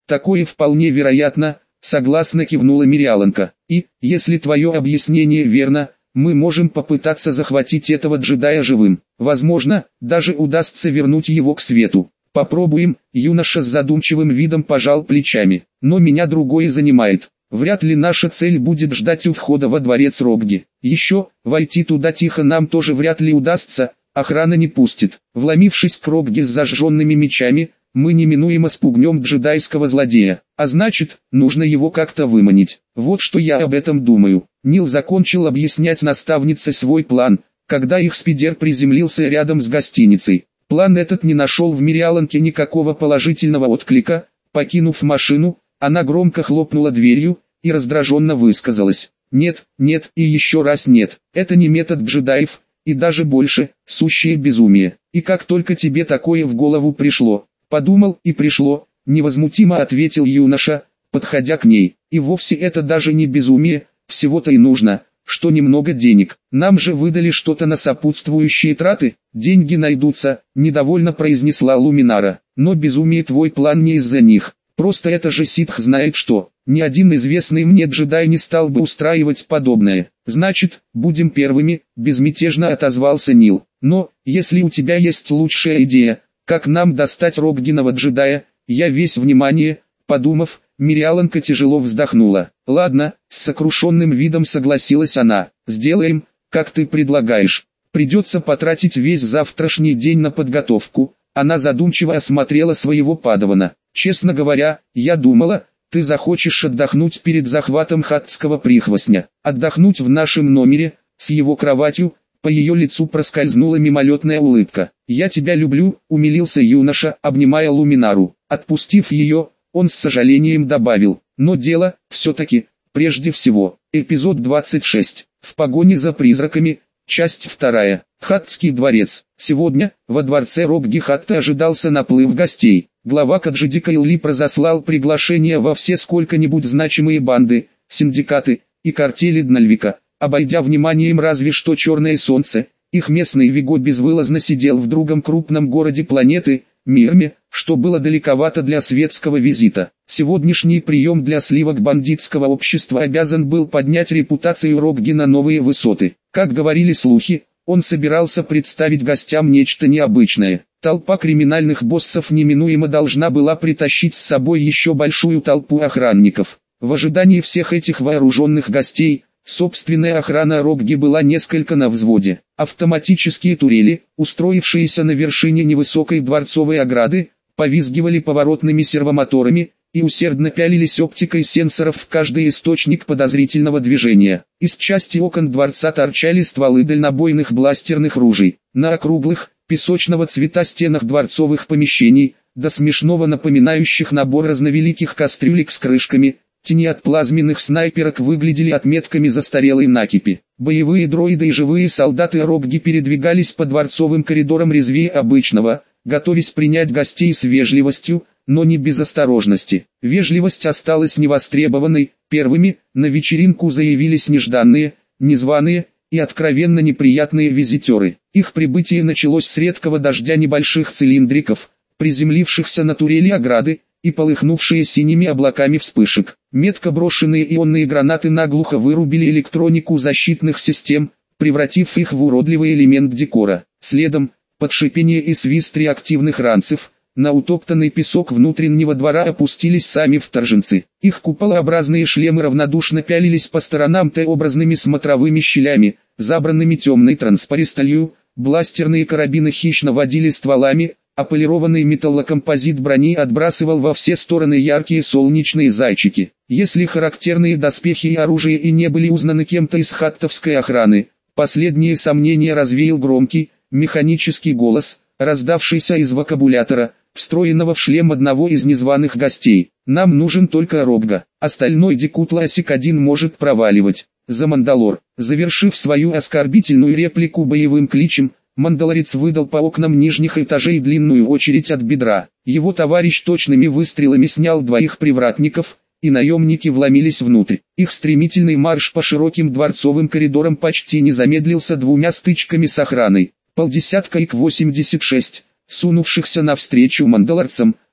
Такое вполне вероятно, согласно кивнула Мириаланка. И, если твое объяснение верно, мы можем попытаться захватить этого джедая живым. Возможно, даже удастся вернуть его к свету. Попробуем, юноша с задумчивым видом пожал плечами. Но меня другое занимает. Вряд ли наша цель будет ждать у входа во дворец Рогги. Еще, войти туда тихо нам тоже вряд ли удастся, охрана не пустит. Вломившись к Рогги с зажженными мечами, мы неминуемо спугнем джедайского злодея. А значит, нужно его как-то выманить. Вот что я об этом думаю. Нил закончил объяснять наставнице свой план, когда их спидер приземлился рядом с гостиницей. План этот не нашел в Мириаланке никакого положительного отклика. Покинув машину, она громко хлопнула дверью и раздраженно высказалась. Нет, нет и еще раз нет. Это не метод джедаев, и даже больше, сущее безумие. И как только тебе такое в голову пришло? Подумал и пришло, невозмутимо ответил юноша, подходя к ней. И вовсе это даже не безумие, всего-то и нужно, что немного денег. Нам же выдали что-то на сопутствующие траты, деньги найдутся, недовольно произнесла Луминара. Но безумие твой план не из-за них. Просто это же ситх знает что. Ни один известный мне джедай не стал бы устраивать подобное. Значит, будем первыми, безмятежно отозвался Нил. Но, если у тебя есть лучшая идея, как нам достать Роггиного джедая, я весь внимание. Подумав, Мириаланка тяжело вздохнула. Ладно, с сокрушенным видом согласилась она. Сделаем, как ты предлагаешь. Придется потратить весь завтрашний день на подготовку. Она задумчиво осмотрела своего падавана. Честно говоря, я думала, ты захочешь отдохнуть перед захватом хаттского прихвостня. Отдохнуть в нашем номере, с его кроватью. По ее лицу проскользнула мимолетная улыбка. «Я тебя люблю», — умилился юноша, обнимая Луминару. Отпустив ее, он с сожалением добавил. «Но дело, все-таки, прежде всего». Эпизод 26. В погоне за призраками. Часть 2. Хаттский дворец. Сегодня, во дворце Рогги Хатта ожидался наплыв гостей. Глава Каджидика Илли разослал приглашения во все сколько-нибудь значимые банды, синдикаты и картели Днальвика. Обойдя вниманием разве что Черное Солнце, их местный Виго безвылазно сидел в другом крупном городе планеты, Мирме, что было далековато для светского визита. Сегодняшний прием для сливок бандитского общества обязан был поднять репутацию Рогги на новые высоты. Как говорили слухи, он собирался представить гостям нечто необычное. Толпа криминальных боссов неминуемо должна была притащить с собой еще большую толпу охранников. В ожидании всех этих вооруженных гостей, собственная охрана Рогги была несколько на взводе. Автоматические турели, устроившиеся на вершине невысокой дворцовой ограды, повизгивали поворотными сервомоторами и усердно пялились оптикой сенсоров в каждый источник подозрительного движения. Из части окон дворца торчали стволы дальнобойных бластерных ружей. На округлых, песочного цвета стенах дворцовых помещений, до смешного напоминающих набор разновеликих кастрюлек с крышками, тени от плазменных снайперок выглядели отметками застарелой накипи. Боевые дроиды и живые солдаты Рогги передвигались по дворцовым коридорам резвее обычного, готовясь принять гостей с вежливостью, но не без осторожности. Вежливость осталась невостребованной. Первыми на вечеринку заявились нежданные, незваные и откровенно неприятные визитеры. Их прибытие началось с редкого дождя небольших цилиндриков, приземлившихся на турели ограды и полыхнувшие синими облаками вспышек. Метко брошенные ионные гранаты наглухо вырубили электронику защитных систем, превратив их в уродливый элемент декора. Следом, под шипение и свист реактивных ранцев, на утоптанный песок внутреннего двора опустились сами вторженцы. Их куполообразные шлемы равнодушно пялились по сторонам Т-образными смотровыми щелями, забранными темной транспаристалью, бластерные карабины хищно водили стволами, а полированный металлокомпозит брони отбрасывал во все стороны яркие солнечные зайчики. Если характерные доспехи и оружие и не были узнаны кем-то из хаттовской охраны, последние сомнения развеял громкий, механический голос, раздавшийся из вокабулятора, встроенного в шлем одного из незваных гостей. «Нам нужен только Рогга, остальной Декутласик-1 может проваливать». За Мандалор. Завершив свою оскорбительную реплику боевым кличем, мандалорец выдал по окнам нижних этажей длинную очередь от бедра. Его товарищ точными выстрелами снял двоих привратников, и наемники вломились внутрь. Их стремительный марш по широким дворцовым коридорам почти не замедлился двумя стычками с охраной. Полдесятка ИК-86, сунувшихся навстречу мандалорцам,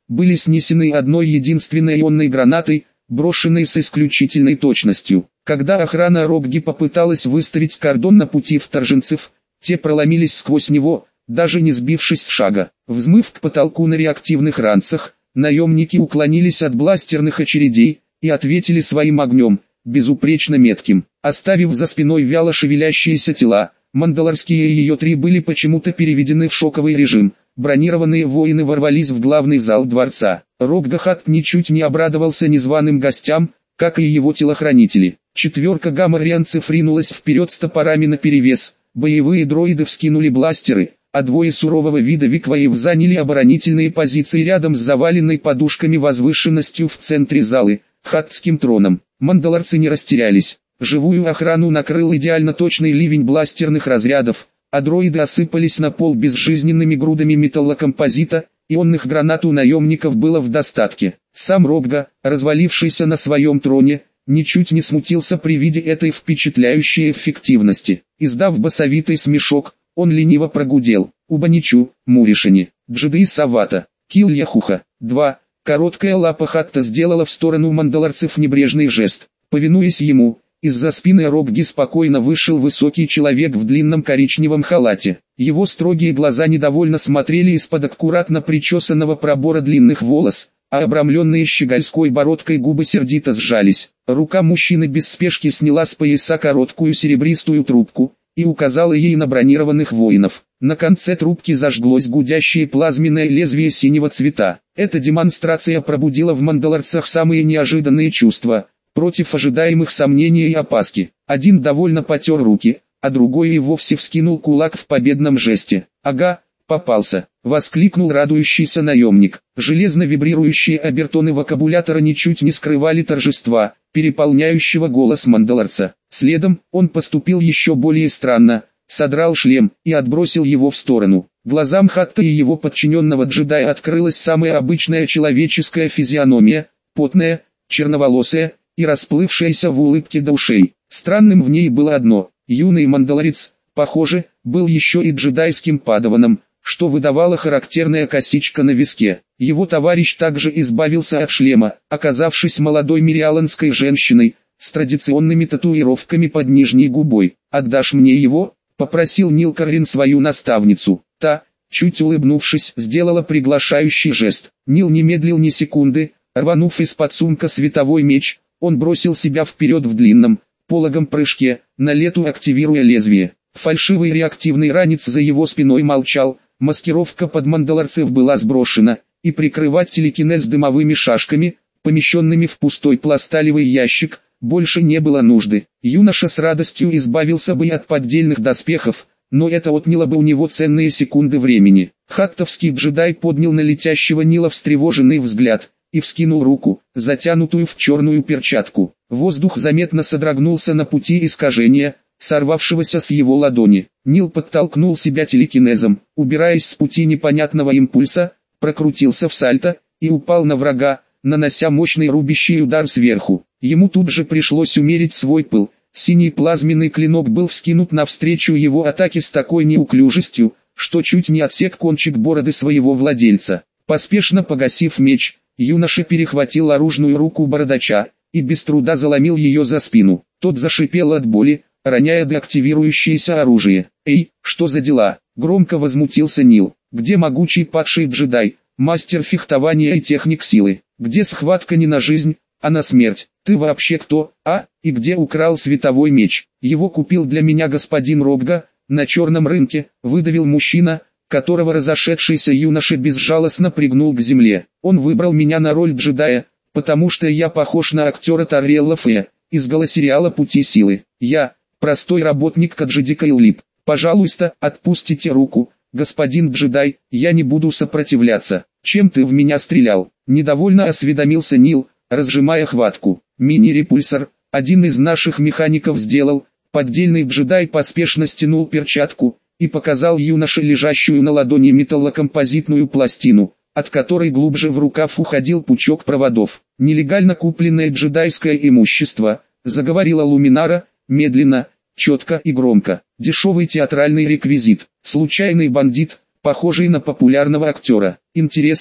были снесены одной единственной ионной гранатой, брошенной с исключительной точностью. Когда охрана Рогги попыталась выставить кордон на пути вторженцев, те проломились сквозь него, даже не сбившись с шага. Взмыв к потолку на реактивных ранцах, наемники уклонились от бластерных очередей и ответили своим огнем, безупречно метким. Оставив за спиной вяло шевелящиеся тела, Мандалорские и ее три были почему-то переведены в шоковый режим. Бронированные воины ворвались в главный зал дворца. Роггахат ничуть не обрадовался незваным гостям, как и его телохранители. Четверка гаммарианцев ринулась вперед с топорами наперевес, боевые дроиды вскинули бластеры, а двое сурового вида викваев заняли оборонительные позиции рядом с заваленной подушками возвышенностью в центре залы, хаттским троном. Мандалорцы не растерялись. Живую охрану накрыл идеально точный ливень бластерных разрядов, а дроиды осыпались на пол безжизненными грудами металлокомпозита, ионных гранат у наемников было в достатке. Сам Рогга, развалившийся на своем троне, ничуть не смутился при виде этой впечатляющей эффективности. Издав басовитый смешок, он лениво прогудел: «Убаничу, Муришани, Джиды Савата, Килл Яхуха». 2. Короткая лапа Хатта сделала в сторону мандалорцев небрежный жест. Повинуясь ему, из-за спины Рогги спокойно вышел высокий человек в длинном коричневом халате. Его строгие глаза недовольно смотрели из-под аккуратно причесанного пробора длинных волос, а обрамленные щегольской бородкой губы сердито сжались. Рука мужчины без спешки сняла с пояса короткую серебристую трубку и указала ей на бронированных воинов. На конце трубки зажглось гудящее плазменное лезвие синего цвета. Эта демонстрация пробудила в мандалорцах самые неожиданные чувства, против ожидаемых сомнений и опаски. Один довольно потер руки, а другой и вовсе вскинул кулак в победном жесте. «Ага, попался!» — воскликнул радующийся наемник. Железно вибрирующие обертоны вокабулятора ничуть не скрывали торжества, переполняющего голос мандалорца. Следом, он поступил еще более странно, содрал шлем и отбросил его в сторону. Глазам Хатта и его подчиненного джедая открылась самая обычная человеческая физиономия, потная, черноволосая и расплывшаяся в улыбке до ушей. Странным в ней было одно: юный мандалорец, похоже, был еще и джедайским падаваном, что выдавала характерная косичка на виске. Его товарищ также избавился от шлема, оказавшись молодой мириаланской женщиной, с традиционными татуировками под нижней губой. «Отдашь мне его?» — попросил Нил Каррин свою наставницу. Та, чуть улыбнувшись, сделала приглашающий жест. Нил не медлил ни секунды, рванув из-под сумка световой меч, он бросил себя вперед в длинном, пологом прыжке, на лету активируя лезвие. Фальшивый реактивный ранец за его спиной молчал, маскировка под мандалорцев была сброшена, и прикрывать телекинез дымовыми шашками, помещенными в пустой пласталевый ящик, больше не было нужды. Юноша с радостью избавился бы и от поддельных доспехов, но это отняло бы у него ценные секунды времени. Хаттовский джедай поднял на летящего Нила встревоженный взгляд и вскинул руку, затянутую в черную перчатку. Воздух заметно содрогнулся на пути искажения, сорвавшегося с его ладони. Нил подтолкнул себя телекинезом, убираясь с пути непонятного импульса, прокрутился в сальто и упал на врага, нанося мощный рубящий удар сверху. Ему тут же пришлось умерить свой пыл. Синий плазменный клинок был вскинут навстречу его атаке с такой неуклюжестью, что чуть не отсек кончик бороды своего владельца. Поспешно погасив меч, юноша перехватил оружную руку бородача и без труда заломил ее за спину. Тот зашипел от боли, роняя деактивирующееся оружие. «Эй, что за дела?» — громко возмутился Нил. «Где могучий падший джедай, мастер фехтования и техник силы? Где схватка не на жизнь, а на смерть? Ты вообще кто, а? И где украл световой меч? Его купил для меня господин Рогга, на черном рынке», — выдавил мужчина, которого разошедшийся юноша безжалостно пригнул к земле. «Он выбрал меня на роль джедая, потому что я похож на актера Таррелла Фея из голосериала «Пути силы». Я простой работник Каджидика Иллип. Пожалуйста, отпустите руку, господин джедай, я не буду сопротивляться. Чем ты в меня стрелял?» Недовольно осведомился Нил, разжимая хватку. «Мини-репульсор, один из наших механиков сделал». Поддельный джедай поспешно стянул перчатку и показал юноше лежащую на ладони металлокомпозитную пластину, от которой глубже в рукав уходил пучок проводов. «Нелегально купленное джедайское имущество», — заговорила Луминара, медленно, четко и громко. «Дешевый театральный реквизит, случайный бандит, похожий на популярного актера. Интересно,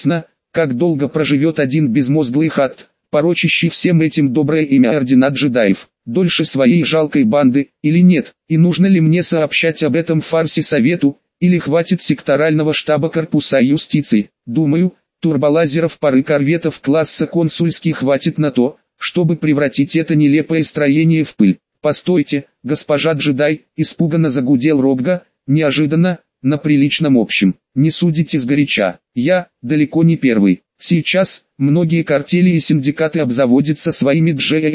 как долго проживет один безмозглый хатт, порочащий всем этим доброе имя ордена джедаев, дольше своей жалкой банды, или нет, и нужно ли мне сообщать об этом фарсе совету, или хватит секторального штаба корпуса юстиции. Думаю, турболазеров пары корветов класса консульский хватит на то, чтобы превратить это нелепое строение в пыль. «Постойте, госпожа джедай», — испуганно загудел Рогга, неожиданно, на приличном общем. «Не судите сгоряча, я далеко не первый. Сейчас многие картели и синдикаты обзаводятся своими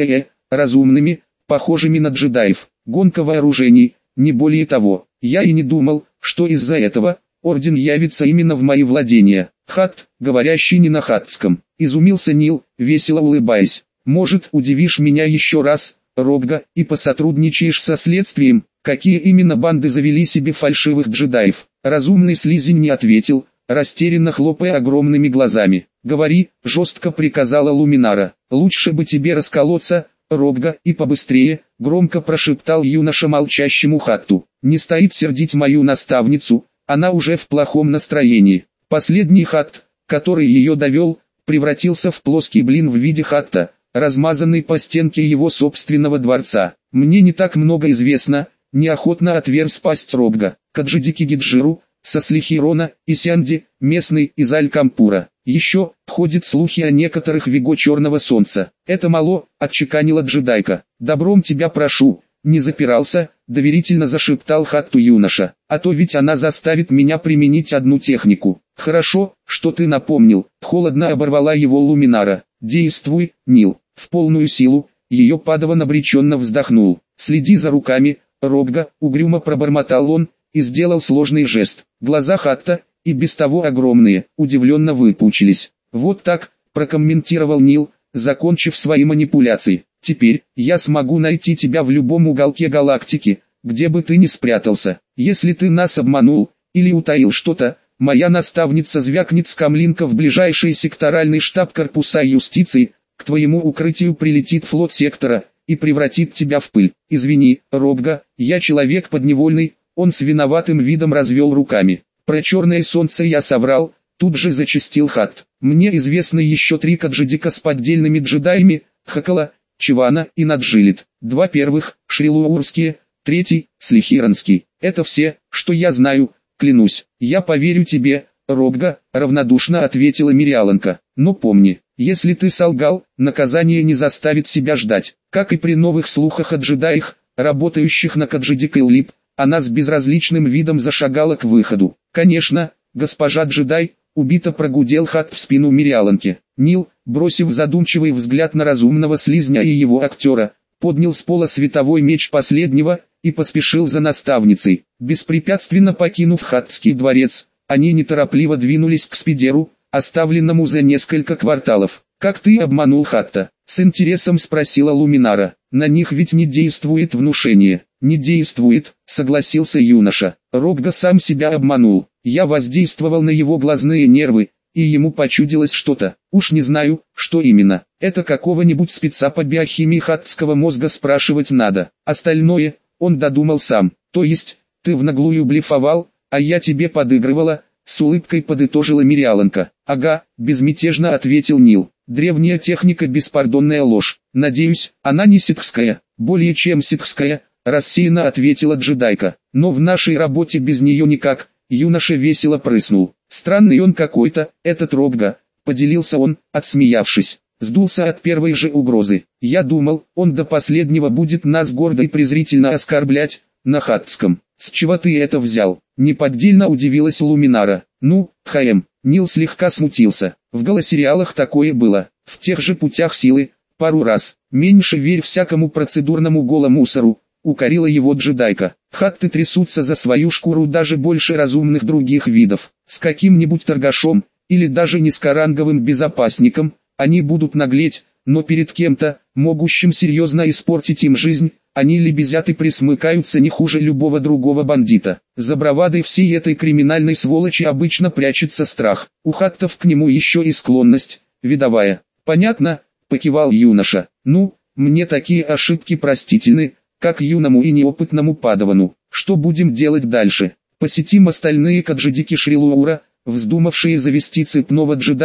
разумными, похожими на джедаев. Гонка вооружений, не более того. Я и не думал, что из-за этого орден явится именно в мои владения». «Хатт, говорящий не на хаттском», — изумился Нил, весело улыбаясь. «Может, удивишь меня еще раз, Рогга, и посотрудничаешь со следствием, какие именно банды завели себе фальшивых джедаев?» Разумный слизень не ответил, растерянно хлопая огромными глазами. «Говори», — жестко приказала Луминара. «Лучше бы тебе расколоться, Рогга, и побыстрее», — громко прошептал юноша молчащему хатту. «Не стоит сердить мою наставницу, она уже в плохом настроении». Последний хатт, который ее довел, превратился в плоский блин в виде хатта, размазанный по стенке его собственного дворца. «Мне не так много известно», — неохотно отверз пасть Рогга. «Каджидики Гиджиру, Сослихирона и Сянди, местный из Аль-Кампура. Еще ходят слухи о некоторых Виго Черного Солнца. Это мало», — отчеканила джедайка. «Добром тебя прошу, не запирался», — доверительно зашептал хатту юноша. «А то ведь она заставит меня применить одну технику». «Хорошо, что ты напомнил», — холодно оборвала его Луминара. «Действуй, Нил». В полную силу, ее падаван обреченно вздохнул. «Следи за руками, Рогга», — угрюмо пробормотал он, и сделал сложный жест. Глаза хатта, и без того огромные, удивленно выпучились. «Вот так», — прокомментировал Нил, закончив свои манипуляции. «Теперь, я смогу найти тебя в любом уголке галактики, где бы ты ни спрятался. Если ты нас обманул, или утаил что-то, моя наставница звякнет с камлинка в ближайший секторальный штаб корпуса юстиции, к твоему укрытию прилетит флот сектора, и превратит тебя в пыль. Извини, Рогга, я человек подневольный». Он с виноватым видом развел руками. «Про черное солнце я соврал», — тут же зачастил хатт. «Мне известны еще 3 каджидика с поддельными джедаями, Хакала, Чивана и Наджилит. 2 первых, шрилуурские, 3, слихиранский. Это все, что я знаю, клянусь». «Я поверю тебе, Рогга», — равнодушно ответила Мириаланка. «Но помни, если ты солгал, наказание не заставит себя ждать». Как и при новых слухах о джедаях, работающих на Каджидик Иллип, она с безразличным видом зашагала к выходу. «Конечно, госпожа джедай», — убито прогудел хатт в спину Мириаланке. Нил, бросив задумчивый взгляд на разумного слизня и его актера, поднял с пола световой меч последнего, и поспешил за наставницей. Беспрепятственно покинув хаттский дворец, они неторопливо двинулись к Спидеру, оставленному за несколько кварталов. «Как ты обманул хатта?» — с интересом спросила Луминара. «На них ведь не действует внушение». «Не действует», — согласился юноша. «Рогга сам себя обманул. Я воздействовал на его глазные нервы, и ему почудилось что-то. Уж не знаю, что именно. Это какого-нибудь спеца по биохимии хаттского мозга спрашивать надо. Остальное он додумал сам. То есть, ты в наглую блефовал, а я тебе подыгрывала», — с улыбкой подытожила Мириаланка. «Ага», — безмятежно ответил Нил. «Древняя техника — беспардонная ложь. Надеюсь, она не ситхская». «Более чем ситхская», — рассеянно ответила джедайка. «Но в нашей работе без нее никак», — юноша весело прыснул. «Странный он какой-то, этот Рогга», — поделился он, отсмеявшись. Сдулся от первой же угрозы. «Я думал, он до последнего будет нас гордо и презрительно оскорблять, на хаттском». «С чего ты это взял?» — неподдельно удивилась Луминара. «Ну, Нил слегка смутился. В голосериалах такое было. В тех же путях силы, пару раз. Меньше верь всякому процедурному голомусору», — укорила его джедайка. «Хатты трясутся за свою шкуру даже больше разумных других видов. С каким-нибудь торгашом, или даже низкоранговым безопасником, они будут наглеть, но перед кем-то, могущим серьезно испортить им жизнь, они лебезят и присмыкаются не хуже любого другого бандита. За бравадой всей этой криминальной сволочи обычно прячется страх. У хаттов к нему еще и склонность, видовая». «Понятно», — покивал юноша. «Ну, мне такие ошибки простительны, как юному и неопытному падавану. Что будем делать дальше? Посетим остальные каджидики Шрилуура, вздумавшие завести цепного джедая»,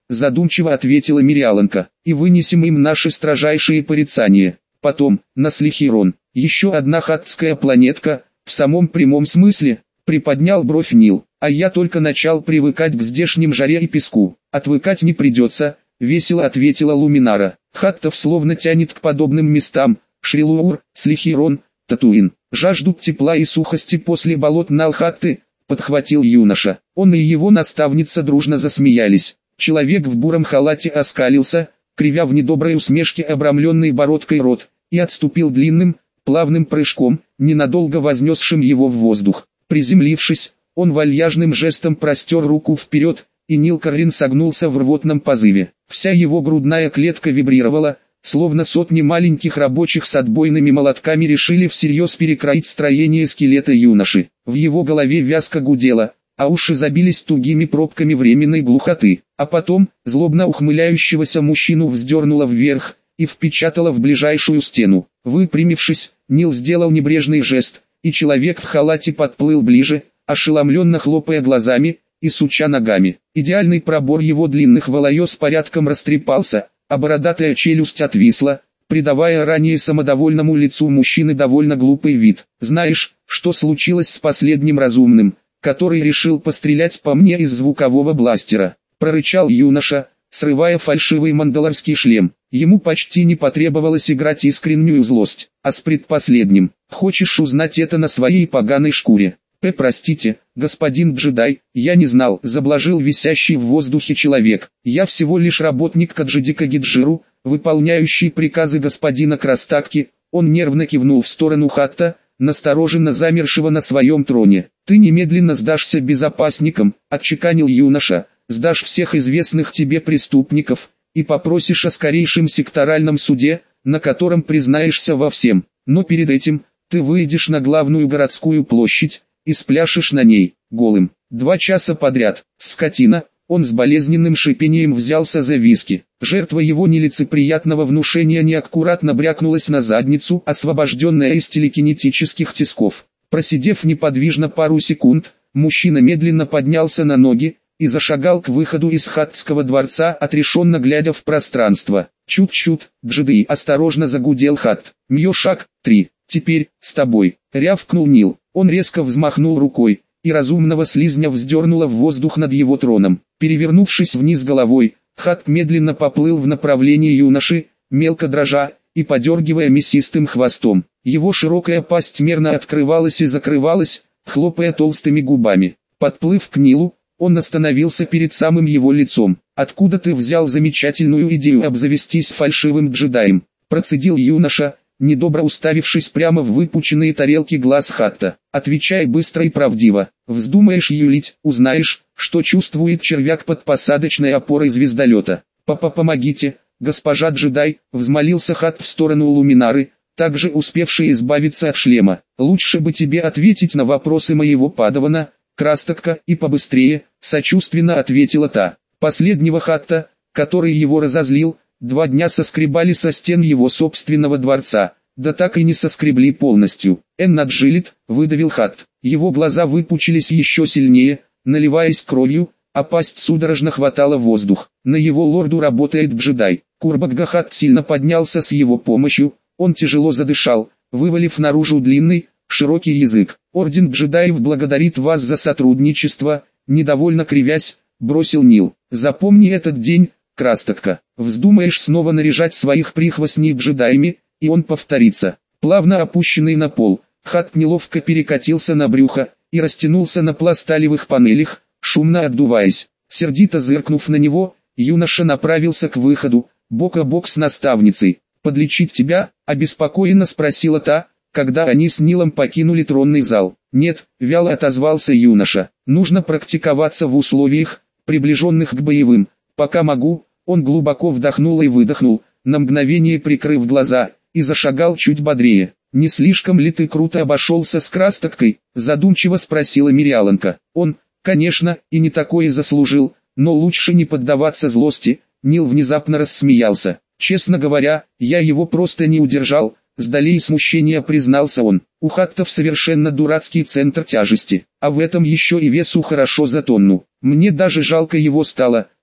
задумчиво ответила Мириаланка, и вынесем им наши строжайшие порицания. Потом, на Слихирон, еще одна хаттская планетка, в самом прямом смысле, приподнял бровь Нил, а я только начал привыкать к здешним жаре и песку. Отвыкать не придется, весело ответила Луминара. Хаттов словно тянет к подобным местам, Шрилуур, Слихирон, Татуин. Жаждут тепла и сухости после болот Налхатты, подхватил юноша. Он и его наставница дружно засмеялись. Человек в буром халате оскалился, кривя в недоброй усмешке обрамленный бородкой рот, и отступил длинным, плавным прыжком, ненадолго вознесшим его в воздух. Приземлившись, он вальяжным жестом простер руку вперед, и Нил Каррин согнулся в рвотном позыве. Вся его грудная клетка вибрировала, словно сотни маленьких рабочих с отбойными молотками решили всерьез перекроить строение скелета юноши. В его голове вязко гудело, а уши забились тугими пробками временной глухоты. А потом, злобно ухмыляющегося мужчину вздернуло вверх и впечатало в ближайшую стену. Выпрямившись, Нил сделал небрежный жест, и человек в халате подплыл ближе, ошеломленно хлопая глазами и суча ногами. Идеальный пробор его длинных волос порядком растрепался, а бородатая челюсть отвисла, придавая ранее самодовольному лицу мужчины довольно глупый вид. «Знаешь, что случилось с последним разумным, который решил пострелять по мне из звукового бластера?» — прорычал юноша, срывая фальшивый мандалорский шлем. Ему почти не потребовалось играть искреннюю злость. «А с предпоследним, хочешь узнать это на своей поганой шкуре?» «Простите, господин джедай, я не знал», — заблажил висящий в воздухе человек. «Я всего лишь работник Каджидика Гиджиру, выполняющий приказы господина Крастакки». Он нервно кивнул в сторону Хатта, настороженно замершего на своем троне. «Ты немедленно сдашься безопасникам», — отчеканил юноша, «сдашь всех известных тебе преступников, и попросишь о скорейшем секторальном суде, на котором признаешься во всем. Но перед этим, ты выйдешь на главную городскую площадь, и спляшешь на ней, голым. 2 часа подряд, скотина». Он с болезненным шипением взялся за виски. Жертва его нелицеприятного внушения неаккуратно брякнулась на задницу, освобожденная из телекинетических тисков. Просидев неподвижно пару секунд, мужчина медленно поднялся на ноги и зашагал к выходу из хаттского дворца, отрешенно глядя в пространство. «Чут-чут, джедай», — осторожно загудел Хатт. «Мьёшак, 3. Теперь, с тобой», — рявкнул Нил. Он резко взмахнул рукой, и разумного слизня вздернуло в воздух над его троном. Перевернувшись вниз головой, Хатт медленно поплыл в направлении юноши, мелко дрожа и подергивая мясистым хвостом. Его широкая пасть мерно открывалась и закрывалась, хлопая толстыми губами. Подплыв к Нилу, он остановился перед самым его лицом. «Откуда ты взял замечательную идею обзавестись фальшивым джедаем?» — процедил юноша, недобро уставившись прямо в выпученные тарелки глаз Хатта. «Отвечай быстро и правдиво. Вздумаешь юлить, узнаешь, что чувствует червяк под посадочной опорой звездолета». «Помогите, госпожа джедай», — взмолился Хатт в сторону Луминары, также успевший избавиться от шлема. «Лучше бы тебе ответить на вопросы моего падавана, Крастакка, и побыстрее», — сочувственно ответила та. Последнего Хатта, который его разозлил, 2 дня соскребали со стен его собственного дворца, да так и не соскребли полностью. «Эннаджилит», — выдавил Хатт. Его глаза выпучились еще сильнее, наливаясь кровью, а пасть судорожно хватала воздух. На его лорду работает джедай. Курбаггахат сильно поднялся с его помощью, он тяжело задышал, вывалив наружу длинный, широкий язык. «Орден джедаев благодарит вас за сотрудничество», — недовольно кривясь, бросил Нил. «Запомни этот день, Крастакка. Вздумаешь снова наряжать своих прихвостней джедаями, и он повторится». Плавно опущенный на пол, Хатт неловко перекатился на брюхо и растянулся на пласталевых панелях, шумно отдуваясь. Сердито зыркнув на него, юноша направился к выходу, бок о бок с наставницей. «Подлечить тебя?» — обеспокоенно спросила та, когда они с Нилом покинули тронный зал. «Нет», — вяло отозвался юноша, — «нужно практиковаться в условиях, приближенных к боевым. Пока могу». Он глубоко вдохнул и выдохнул, на мгновение прикрыв глаза, и зашагал чуть бодрее. «Не слишком ли ты круто обошелся с Крастаккой?» — задумчиво спросила Мириаланка. Он, конечно, и не такое заслужил, но лучше не поддаваться злости. Нил внезапно рассмеялся. «Честно говоря, я его просто не удержал», — с долей смущения признался он. «У Хаттов совершенно дурацкий центр тяжести, а в этом еще и весу хорошо за тонну. Мне даже жалко его стало,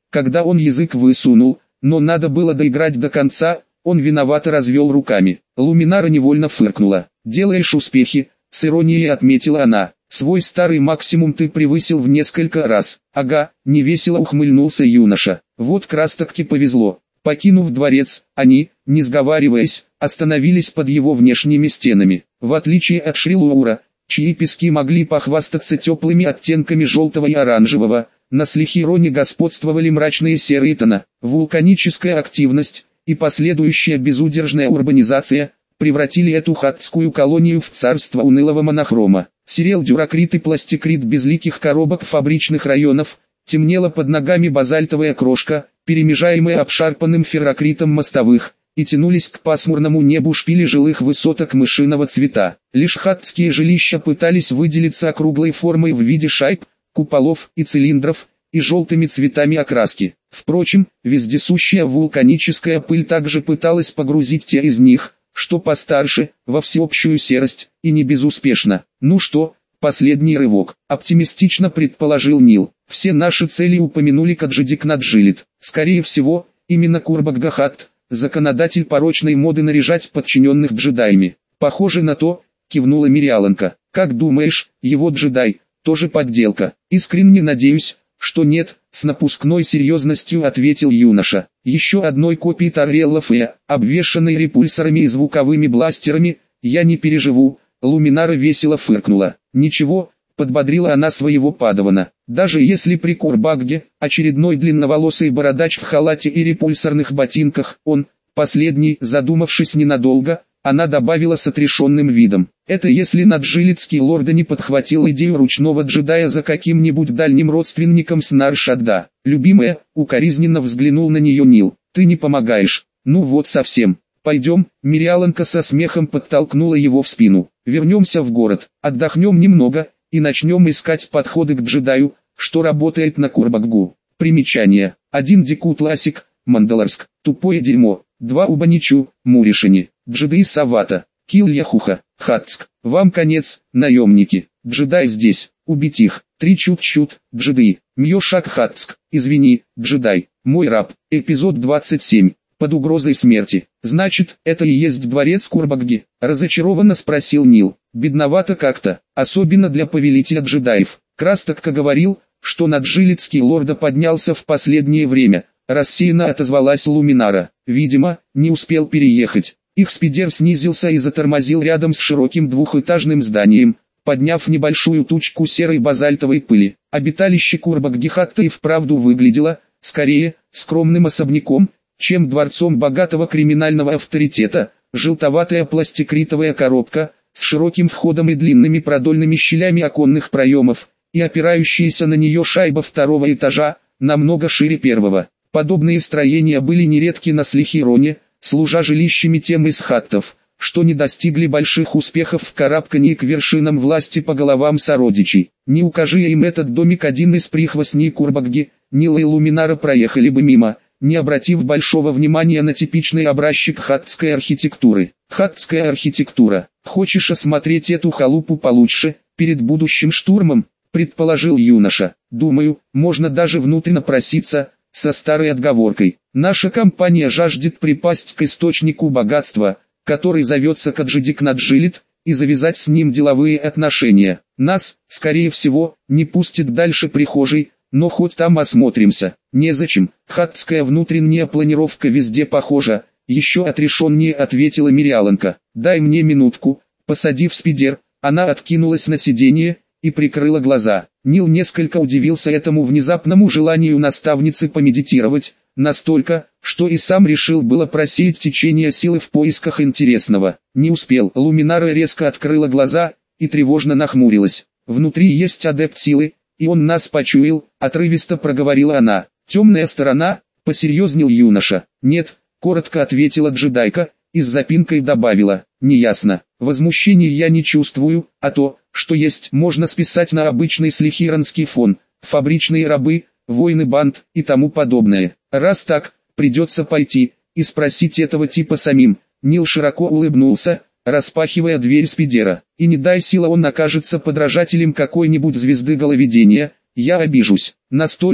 когда он язык высунул, но надо было доиграть до конца, он виновато развел руками. Луминара невольно фыркнула. «Делаешь успехи», — с иронией отметила она. «Свой старый максимум ты превысил в несколько раз». «Ага», — невесело ухмыльнулся юноша. «Вот крас-таки повезло». Покинув дворец, они, не сговариваясь, остановились под его внешними стенами. В отличие от Шрилуура, чьи пески могли похвастаться теплыми оттенками желтого и оранжевого, на Слихироне господствовали мрачные серые тона. Вулканическая активность и последующая безудержная урбанизация превратили эту хаттскую колонию в царство унылого монохрома. Серел дюракрит и пластикрит безликих коробок фабричных районов, темнела под ногами базальтовая крошка, перемежаемая обшарпанным феррокритом мостовых, и тянулись к пасмурному небу шпили жилых высоток мышиного цвета. Лишь хаттские жилища пытались выделиться округлой формой в виде шайб, куполов и цилиндров, и желтыми цветами окраски. Впрочем, вездесущая вулканическая пыль также пыталась погрузить те из них, что постарше, во всеобщую серость, и не безуспешно. «Ну что, последний рывок», — оптимистично предположил Нил. «Все наши цели упомянули Каджидик-Наджилит. Скорее всего, именно Курбак-Гахат, законодатель порочной моды наряжать подчиненных джедаями». «Похоже на то», — кивнула Мириаланка. «Как думаешь, его джедай тоже подделка?» «Искренне надеюсь, что нет», — с напускной серьезностью ответил юноша. «Еще одной копии Таррелла Фея, обвешанной репульсорами и звуковыми бластерами, я не переживу». Луминара весело фыркнула. «Ничего», — подбодрила она своего падавана. «Даже если при Курбагге, очередной длинноволосый бородач в халате и репульсорных ботинках, он, последний, задумавшись ненадолго, она добавила с отрешенным видом. Это если наджилицкий лорд не подхватил идею ручного джедая за каким-нибудь дальним родственником Снаршадда. Любимая, укоризненно взглянул на нее Нил. «Ты не помогаешь. Ну вот совсем. Пойдем». Мириаланка со смехом подтолкнула его в спину. «Вернемся в город, отдохнем немного, и начнем искать подходы к джедаю, что работает на Курбаггу». Примечание. 1 Дикутласик, Мандаларск, тупое дерьмо. 2 Убаничу, Муришини, Джедаи Савата, Киль-Яхуха, Хаттск. Вам конец, наемники. Джедай здесь, убить их. 3 Чут-Чут, Джедаи, Мьошак Хаттск. Извини, джедай, мой раб. Эпизод 27. Под угрозой смерти. «Значит, это и есть дворец Курбагги?» — разочарованно спросил Нил. «Бедновато как-то, особенно для повелителя джедаев. Крастокка говорил, что наджилицкий лорда поднялся в последнее время», — рассеянно отозвалась Луминара. «Видимо, не успел переехать». Их спидер снизился и затормозил рядом с широким двухэтажным зданием, подняв небольшую тучку серой базальтовой пыли. Обиталище Курбагги-Хатта и вправду выглядело, скорее, скромным особняком, чем дворцом богатого криминального авторитета. Желтоватая пластикритовая коробка, с широким входом и длинными продольными щелями оконных проемов, и опирающаяся на нее шайба второго этажа, намного шире первого. Подобные строения были нередки на Слихироне, служа жилищами тем из хаттов, что не достигли больших успехов в карабкании к вершинам власти по головам сородичей. Не укажи им этот домик один из прихвостней Курбагги, Нил и Луминара проехали бы мимо, не обратив большого внимания на типичный образчик хаттской архитектуры. Хаттская архитектура. «Хочешь осмотреть эту халупу получше, перед будущим штурмом?» — предположил юноша. «Думаю, можно даже внутрь напроситься, со старой отговоркой. Наша компания жаждет припасть к источнику богатства, который зовется Каджидик-Наджилит, и завязать с ним деловые отношения. Нас, скорее всего, не пустят дальше прихожей, но хоть там осмотримся». «Незачем, хаттская внутренняя планировка везде похожа», — еще отрешеннее ответила Мириаланка. «Дай мне минутку». Посадив спидер, она откинулась на сиденье и прикрыла глаза. Нил несколько удивился этому внезапному желанию наставницы помедитировать, настолько, что и сам решил было просеять течение силы в поисках интересного. Не успел. Луминара резко открыла глаза и тревожно нахмурилась. «Внутри есть адепт силы, и он нас почуял», — отрывисто проговорила она. «Темная сторона», — посерьезнел юноша. «Нет», — коротко ответила джедайка, и с запинкой добавила. «Неясно. Возмущения я не чувствую, а то, что есть, можно списать на обычный слихиронский фон, фабричные рабы, войны банд и тому подобное. Раз так, придется пойти и спросить этого типа самим». Нил широко улыбнулся, распахивая дверь спидера. «И не дай сила он окажется подражателем какой-нибудь звезды головедения, я обижусь. Настолько,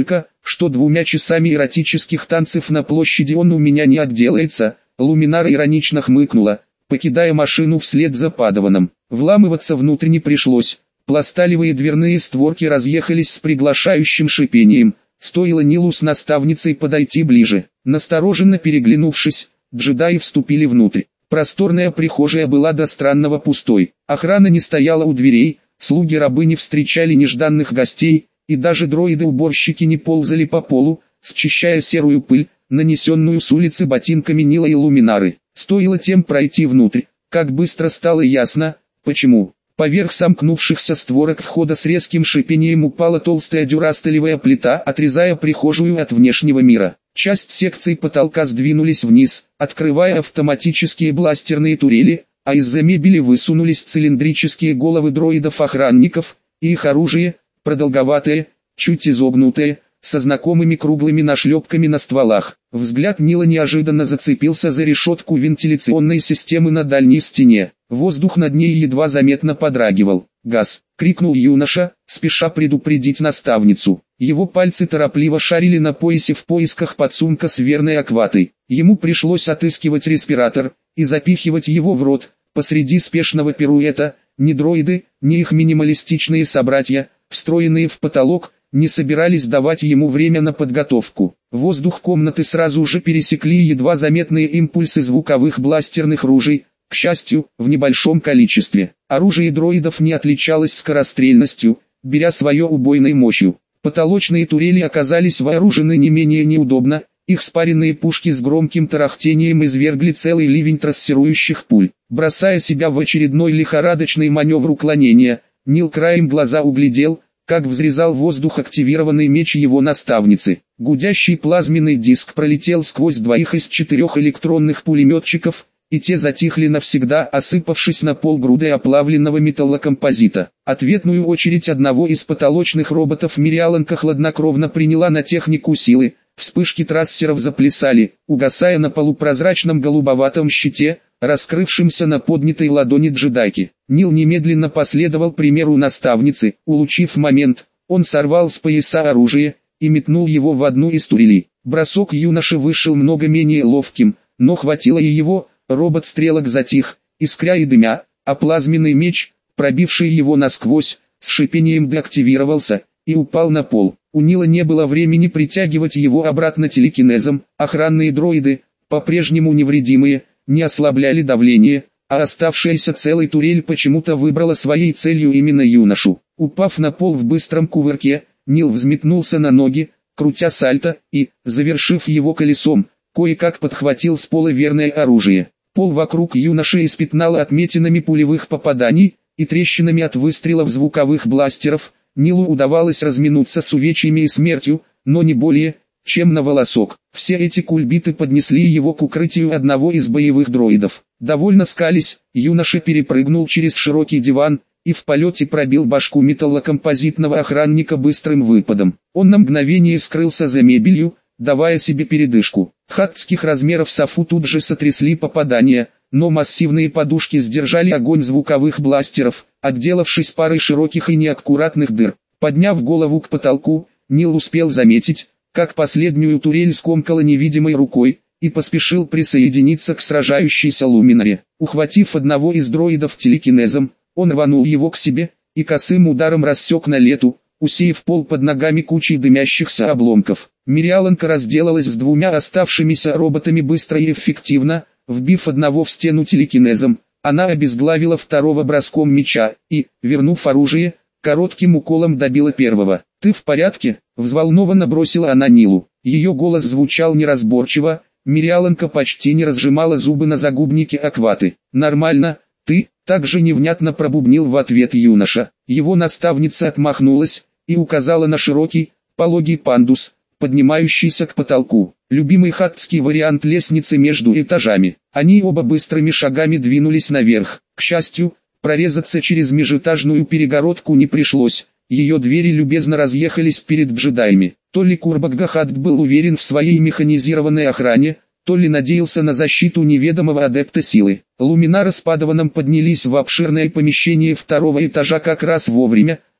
что 2 часами эротических танцев на площади он у меня не отделается. Луминара иронично хмыкнула, покидая машину вслед за Падаваном. Вламываться внутрь не пришлось. Пласталевые дверные створки разъехались с приглашающим шипением. Стоило Нилу с наставницей подойти ближе. Настороженно переглянувшись, джедаи вступили внутрь. Просторная прихожая была до странного пустой. Охрана не стояла у дверей, слуги-рабы не встречали нежданных гостей, и даже дроиды-уборщики не ползали по полу, счищая серую пыль, нанесенную с улицы ботинками Нила и Луминары. Стоило тем пройти внутрь, как быстро стало ясно, почему. Поверх сомкнувшихся створок входа с резким шипением упала толстая дюрастелевая плита, отрезая прихожую от внешнего мира. Часть секций потолка сдвинулись вниз, открывая автоматические бластерные турели, а из-за мебели высунулись цилиндрические головы дроидов-охранников, и их оружие, продолговатое, чуть изогнутое, со знакомыми круглыми нашлепками на стволах. Взгляд Нила неожиданно зацепился за решетку вентиляционной системы на дальней стене. Воздух над ней едва заметно подрагивал. «Газ!» — крикнул юноша, спеша предупредить наставницу. Его пальцы торопливо шарили на поясе в поисках подсумка с верной акватой. Ему пришлось отыскивать респиратор и запихивать его в рот. Посреди спешного пируэта, ни дроиды, ни их минималистичные собратья, встроенные в потолок, не собирались давать ему время на подготовку. Воздух комнаты сразу же пересекли едва заметные импульсы звуковых бластерных ружей, к счастью, в небольшом количестве. Оружие дроидов не отличалось скорострельностью, беря свое убойной мощью. Потолочные турели оказались вооружены не менее неудобно, их спаренные пушки с громким тарахтением извергли целый ливень трассирующих пуль. Бросая себя в очередной лихорадочный маневр уклонения, Нил краем глаза углядел, как взрезал воздух активированный меч его наставницы. Гудящий плазменный диск пролетел сквозь 2 из 4 электронных пулеметчиков, и те затихли навсегда, осыпавшись на пол грудой оплавленного металлокомпозита. Ответную очередь одного из потолочных роботов Мириаланка хладнокровно приняла на технику силы. Вспышки трассеров заплясали, угасая на полупрозрачном голубоватом щите, раскрывшемся на поднятой ладони джедайки. Нил немедленно последовал примеру наставницы. Улучив момент, он сорвал с пояса оружие и метнул его в одну из турелей. Бросок юноши вышел много менее ловким, но хватило и его. Робот стрелок затих, искря и дымя, а плазменный меч, пробивший его насквозь, с шипением деактивировался и упал на пол. У Нила не было времени притягивать его обратно телекинезом. Охранные дроиды, по-прежнему невредимые, не ослабляли давление, а оставшаяся целая турель почему-то выбрала своей целью именно юношу. Упав на пол в быстром кувырке, Нил взметнулся на ноги, крутя сальто, и, завершив его колесом, кое-как подхватил с пола верное оружие. Пол вокруг юноши испятнало отметинами пулевых попаданий и трещинами от выстрелов звуковых бластеров. Нилу удавалось разминуться с увечьями и смертью, но не более, чем на волосок. Все эти кульбиты поднесли его к укрытию одного из боевых дроидов. Довольно скались, юноша перепрыгнул через широкий диван и в полете пробил башку металлокомпозитного охранника быстрым выпадом. Он на мгновение скрылся за мебелью, давая себе передышку. Хаттских размеров софу тут же сотрясли попадания, но массивные подушки сдержали огонь звуковых бластеров, отделавшись парой широких и неаккуратных дыр. Подняв голову к потолку, Нил успел заметить, как последнюю турель скомкала невидимой рукой, и поспешил присоединиться к сражающейся Луминаре. Ухватив одного из дроидов телекинезом, он рванул его к себе, и косым ударом рассек на лету, усеяв пол под ногами кучей дымящихся обломков. Мириаланка разделалась с 2 оставшимися роботами быстро и эффективно, вбив одного в стену телекинезом. Она обезглавила второго броском меча и, вернув оружие, коротким уколом добила первого. «Ты в порядке?» — взволнованно бросила она Нилу. Ее голос звучал неразборчиво, Мириаланка почти не разжимала зубы на загубнике акваты. «Нормально, ты?» — также невнятно пробубнил в ответ юноша. Его наставница отмахнулась и указала на широкий, пологий пандус, поднимающийся к потолку. Любимый хаттский вариант лестницы между этажами. Они оба быстрыми шагами двинулись наверх. К счастью, прорезаться через межэтажную перегородку не пришлось. Ее двери любезно разъехались перед джедаями. То ли Курбаггахат был уверен в своей механизированной охране, то ли надеялся на защиту неведомого адепта силы. Луминара с Падаваном поднялись в обширное помещение 2-го этажа как раз вовремя.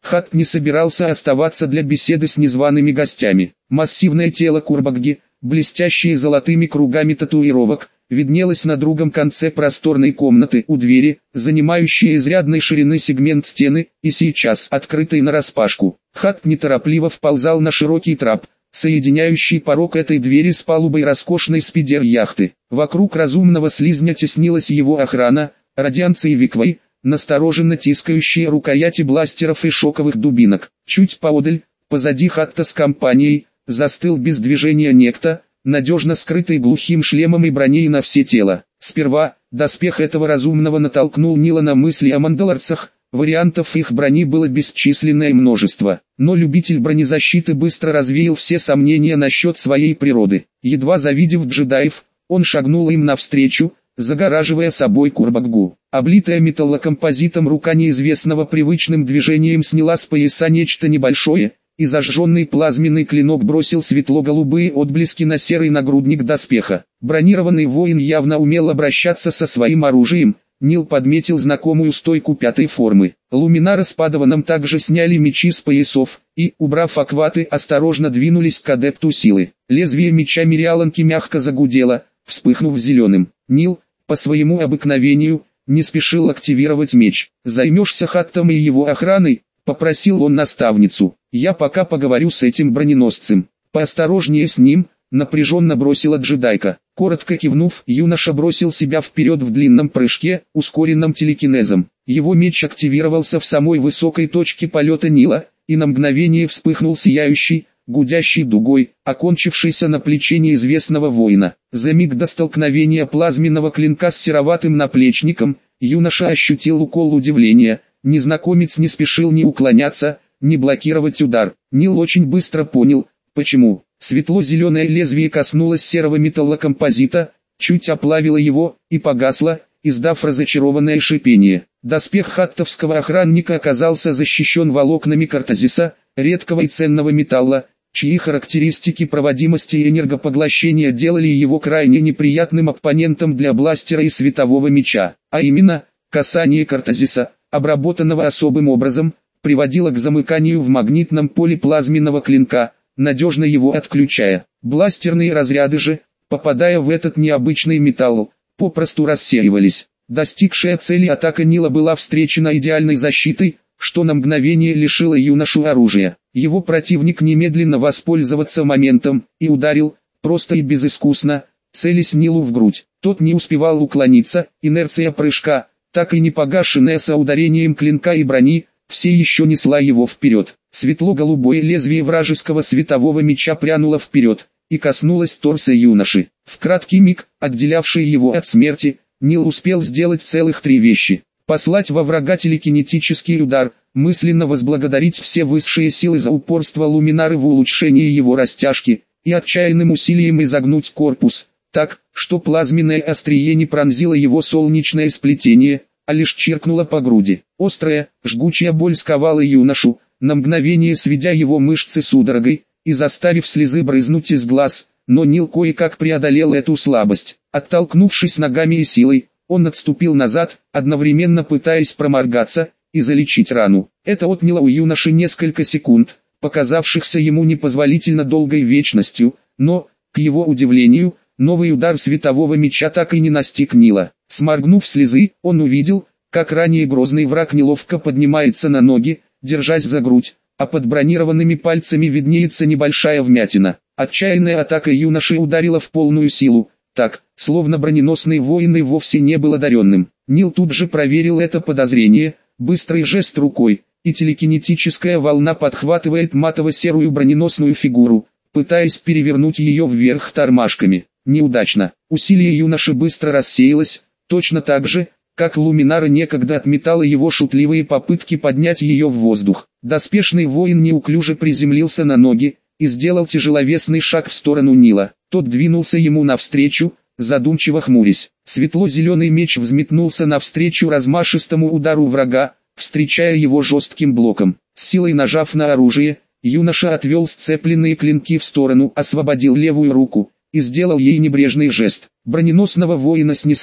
Хат не собирался оставаться для беседы с незваными гостями. Массивное тело Курбагги, блестящее золотыми кругами татуировок, виднелось на другом конце просторной комнаты у двери, занимающей изрядной ширины сегмент стены, и сейчас открытой нараспашку. Хат неторопливо вползал на широкий трап, соединяющий порог этой двери с палубой роскошной спидер-яхты. Вокруг разумного слизня теснилась его охрана, радианцы и виквой, настороженно тискающие рукояти бластеров и шоковых дубинок. Чуть поодаль, позади Хатта с компанией, застыл без движения некто, надежно скрытый глухим шлемом и броней на все тело. Сперва, доспех этого разумного натолкнул Нила на мысли о мандалорцах. Вариантов их брони было бесчисленное множество, но любитель бронезащиты быстро развеял все сомнения насчет своей природы. Едва завидев джедаев, он шагнул им навстречу, загораживая собой Курбаггу. Облитая металлокомпозитом рука неизвестного привычным движением сняла с пояса нечто небольшое, и зажженный плазменный клинок бросил светло-голубые отблески на серый нагрудник доспеха. Бронированный воин явно умел обращаться со своим оружием. Нил подметил знакомую стойку пятой формы. Луминары с Падаваном также сняли мечи с поясов, и, убрав акваты, осторожно двинулись к адепту силы. Лезвие меча Мириаланки мягко загудело, вспыхнув зеленым. Нил, по своему обыкновению, не спешил активировать меч. «Займешься Хаттом и его охраной?» — попросил он наставницу. «Я пока поговорю с этим броненосцем. Поосторожнее с ним», — напряженно бросила джедайка. Коротко кивнув, юноша бросил себя вперед в длинном прыжке, ускоренном телекинезом. Его меч активировался в самой высокой точке полета Нила, и на мгновение вспыхнул сияющий, гудящей дугой, окончившейся на плече неизвестного воина. За миг до столкновения плазменного клинка с сероватым наплечником, юноша ощутил укол удивления. Незнакомец не спешил ни уклоняться, ни блокировать удар. Нил очень быстро понял, почему. Светло-зеленое лезвие коснулось серого металлокомпозита, чуть оплавило его, и погасло, издав разочарованное шипение. Доспех хаттовского охранника оказался защищен волокнами картазиса, редкого и ценного металла, чьи характеристики проводимости и энергопоглощения делали его крайне неприятным оппонентом для бластера и светового меча. А именно, касание картазиса, обработанного особым образом, приводило к замыканию в магнитном поле плазменного клинка, надежно его отключая. Бластерные разряды же, попадая в этот необычный металл, попросту рассеивались. Достигшая цели атака Нила была встречена идеальной защитой, что на мгновение лишило юношу оружия. Его противник немедленно воспользовался моментом и ударил, просто и безыскусно, целясь Нилу в грудь. Тот не успевал уклониться, инерция прыжка, так и не погашенная соударением клинка и брони, все еще несла его вперед. Светло-голубое лезвие вражеского светового меча прянуло вперед и коснулось торса юноши. В краткий миг, отделявший его от смерти, Нил успел сделать целых 3 вещи. Послать во врага телекинетический удар, мысленно возблагодарить все высшие силы за упорство Луминары в улучшении его растяжки, и отчаянным усилием изогнуть корпус, так, что плазменное острие не пронзило его солнечное сплетение, а лишь чиркнуло по груди. Острая, жгучая боль сковала юношу, на мгновение сведя его мышцы судорогой, и заставив слезы брызнуть из глаз, но Нил кое-как преодолел эту слабость. Оттолкнувшись ногами и силой, он отступил назад, одновременно пытаясь проморгаться и залечить рану. Это отняло у юноши несколько секунд, показавшихся ему непозволительно долгой вечностью, но, к его удивлению, новый удар светового меча так и не настиг Нила. Сморгнув слезы, он увидел, как ранее грозный враг неловко поднимается на ноги, держась за грудь, а под бронированными пальцами виднеется небольшая вмятина. Отчаянная атака юноши ударила в полную силу, так, словно броненосный воин и вовсе не был одаренным. Нил тут же проверил это подозрение, быстрый жест рукой, и телекинетическая волна подхватывает матово-серую броненосную фигуру, пытаясь перевернуть ее вверх тормашками. Неудачно. Усилие юноши быстро рассеялось, точно так же, как Луминара некогда отметала его шутливые попытки поднять ее в воздух. Доспешный воин неуклюже приземлился на ноги и сделал тяжеловесный шаг в сторону Нила. Тот двинулся ему навстречу, задумчиво хмурясь. Светло-зеленый меч взметнулся навстречу размашистому удару врага, встречая его жестким блоком. С силой нажав на оружие, юноша отвел сцепленные клинки в сторону, освободил левую руку и сделал ей небрежный жест. Броненосного воина снесло,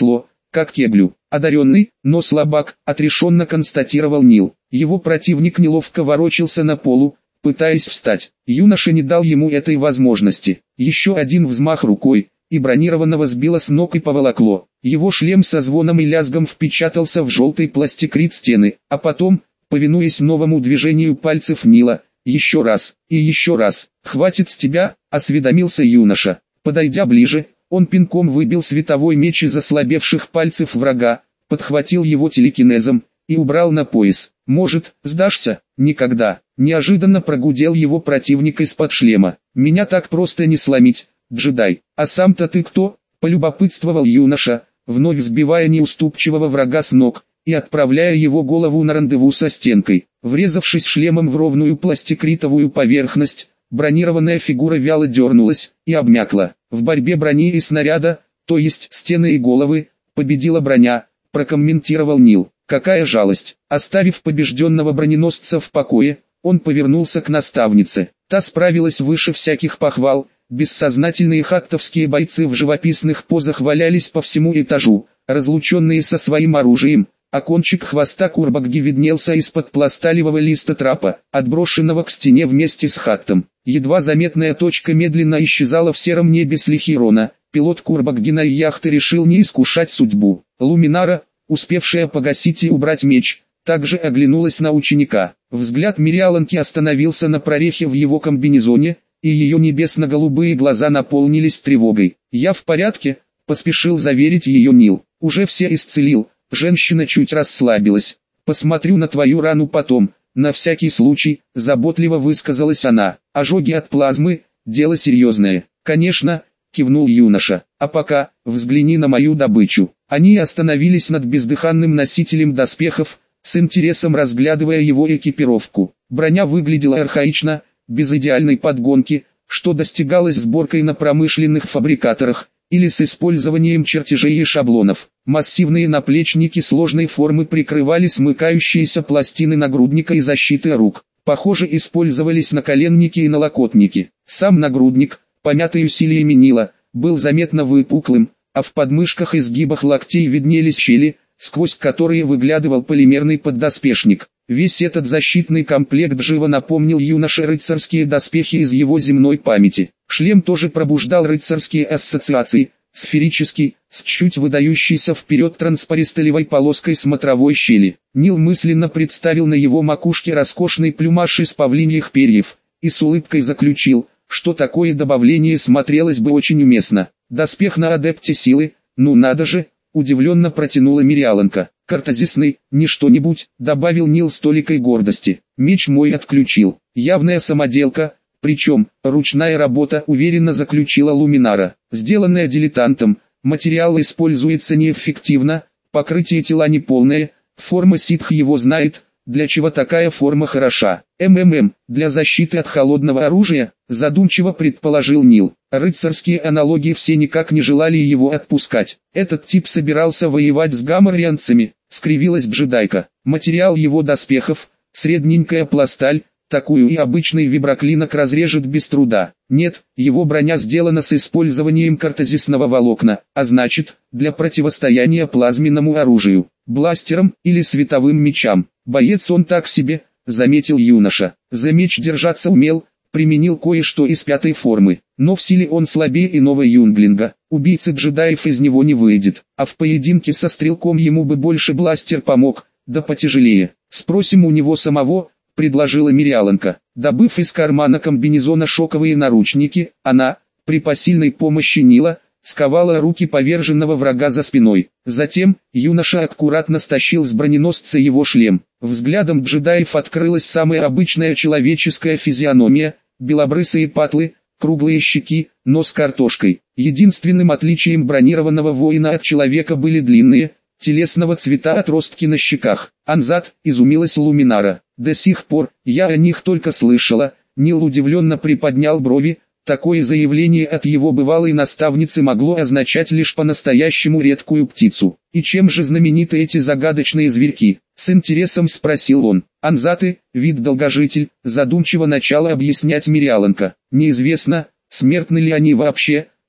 как кеглю. Одаренный, но слабак, отрешенно констатировал Нил. Его противник неловко ворочался на полу, пытаясь встать. Юноша не дал ему этой возможности. Еще один взмах рукой, и бронированного сбило с ног и поволокло. Его шлем со звоном и лязгом впечатался в желтый пластикрит стены, а потом, повинуясь новому движению пальцев Нила, еще раз, и еще раз. «Хватит с тебя», — осведомился юноша. Подойдя ближе, он пинком выбил световой меч из ослабевших пальцев врага, подхватил его телекинезом и убрал на пояс. «Может, сдашься?» «Никогда!» Неожиданно прогудел его противник из-под шлема. «Меня так просто не сломить, джедай. А сам-то ты кто?» — полюбопытствовал юноша, вновь сбивая неуступчивого врага с ног и отправляя его голову на рандеву со стенкой. Врезавшись шлемом в ровную пластикритовую поверхность, бронированная фигура вяло дернулась и обмякла. В борьбе брони и снаряда, то есть стены и головы, победила броня, прокомментировал Нил. Какая жалость. Оставив побежденного броненосца в покое, он повернулся к наставнице. Та справилась выше всяких похвал. Бессознательные хаттовские бойцы в живописных позах валялись по всему этажу, разлученные со своим оружием, а кончик хвоста Курбагги виднелся из-под пласталевого листа трапа, отброшенного к стене вместе с хаттом. Едва заметная точка медленно исчезала в сером небе с Лихирона. Пилот Курбаггиной яхты решил не искушать судьбу. Луминара, успевшая погасить и убрать меч, также оглянулась на ученика. Взгляд Мириаланки остановился на прорехе в его комбинезоне, и ее небесно-голубые глаза наполнились тревогой. «Я в порядке», — поспешил заверить ее Нил. «Уже все исцелил». Женщина чуть расслабилась. «Посмотрю на твою рану потом, на всякий случай», — заботливо высказалась она. «Ожоги от плазмы — дело серьезное». «Конечно», — кивнул юноша. «А пока, взгляни на мою добычу». Они остановились над бездыханным носителем доспехов, с интересом разглядывая его экипировку. Броня выглядела архаично, без идеальной подгонки, что достигалось сборкой на промышленных фабрикаторах, или с использованием чертежей и шаблонов. Массивные наплечники сложной формы прикрывали смыкающиеся пластины нагрудника и защиты рук. Похоже, использовались наколенники и налокотники. Сам нагрудник, помятый усилиями Нила, был заметно выпуклым, а в подмышках и сгибах локтей виднелись щели, сквозь которые выглядывал полимерный поддоспешник. Весь этот защитный комплект живо напомнил юноше рыцарские доспехи из его земной памяти. Шлем тоже пробуждал рыцарские ассоциации, сферический, с чуть выдающейся вперед транспаристолевой полоской смотровой щели. Нил мысленно представил на его макушке роскошный плюмаж из павлиньих перьев, и с улыбкой заключил, что такое добавление смотрелось бы очень уместно. Доспех на адепте силы, ну надо же, удивленно протянула Мириаланка. Картезисный, не что-нибудь, добавил Нил с толикой гордости. Меч мой отключил. Явная самоделка, причем, ручная работа, уверенно заключила Луминара. Сделанная дилетантом, материал используется неэффективно, покрытие тела неполное, форма ситх его знает, для чего такая форма хороша. Для защиты от холодного оружия, задумчиво предположил Нил. Рыцарские аналогии все никак не желали его отпускать. Этот тип собирался воевать с гаммарианцами, скривилась джедайка. Материал его доспехов, средненькая пласталь, такую и обычный виброклинок разрежет без труда. Нет, его броня сделана с использованием картезисного волокна, а значит, для противостояния плазменному оружию, бластерам или световым мечам. Боец он так себе, заметил юноша. За меч держаться умел, применил кое-что из пятой формы, но в силе он слабее иного юнглинга. Убийцы джедаев из него не выйдет, а в поединке со стрелком ему бы больше бластер помог, да потяжелее. Спросим у него самого, предложила Мириаланка. Добыв из кармана комбинезона шоковые наручники, она, при посильной помощи Нила, сковала руки поверженного врага за спиной. Затем, юноша аккуратно стащил с броненосца его шлем. Взглядом джедаев открылась самая обычная человеческая физиономия, белобрысые патлы, круглые щеки, нос картошкой. Единственным отличием бронированного воина от человека были длинные, телесного цвета отростки на щеках. «Анзат», — изумилась Луминара. «До сих пор, я о них только слышала». Нил удивленно приподнял брови. Такое заявление от его бывалой наставницы могло означать лишь по-настоящему редкую птицу. «И чем же знамениты эти загадочные зверьки?» — с интересом спросил он. «Анзаты, вид долгожитель», — задумчиво начала объяснять Мириаланка. «Неизвестно, смертны ли они вообще», —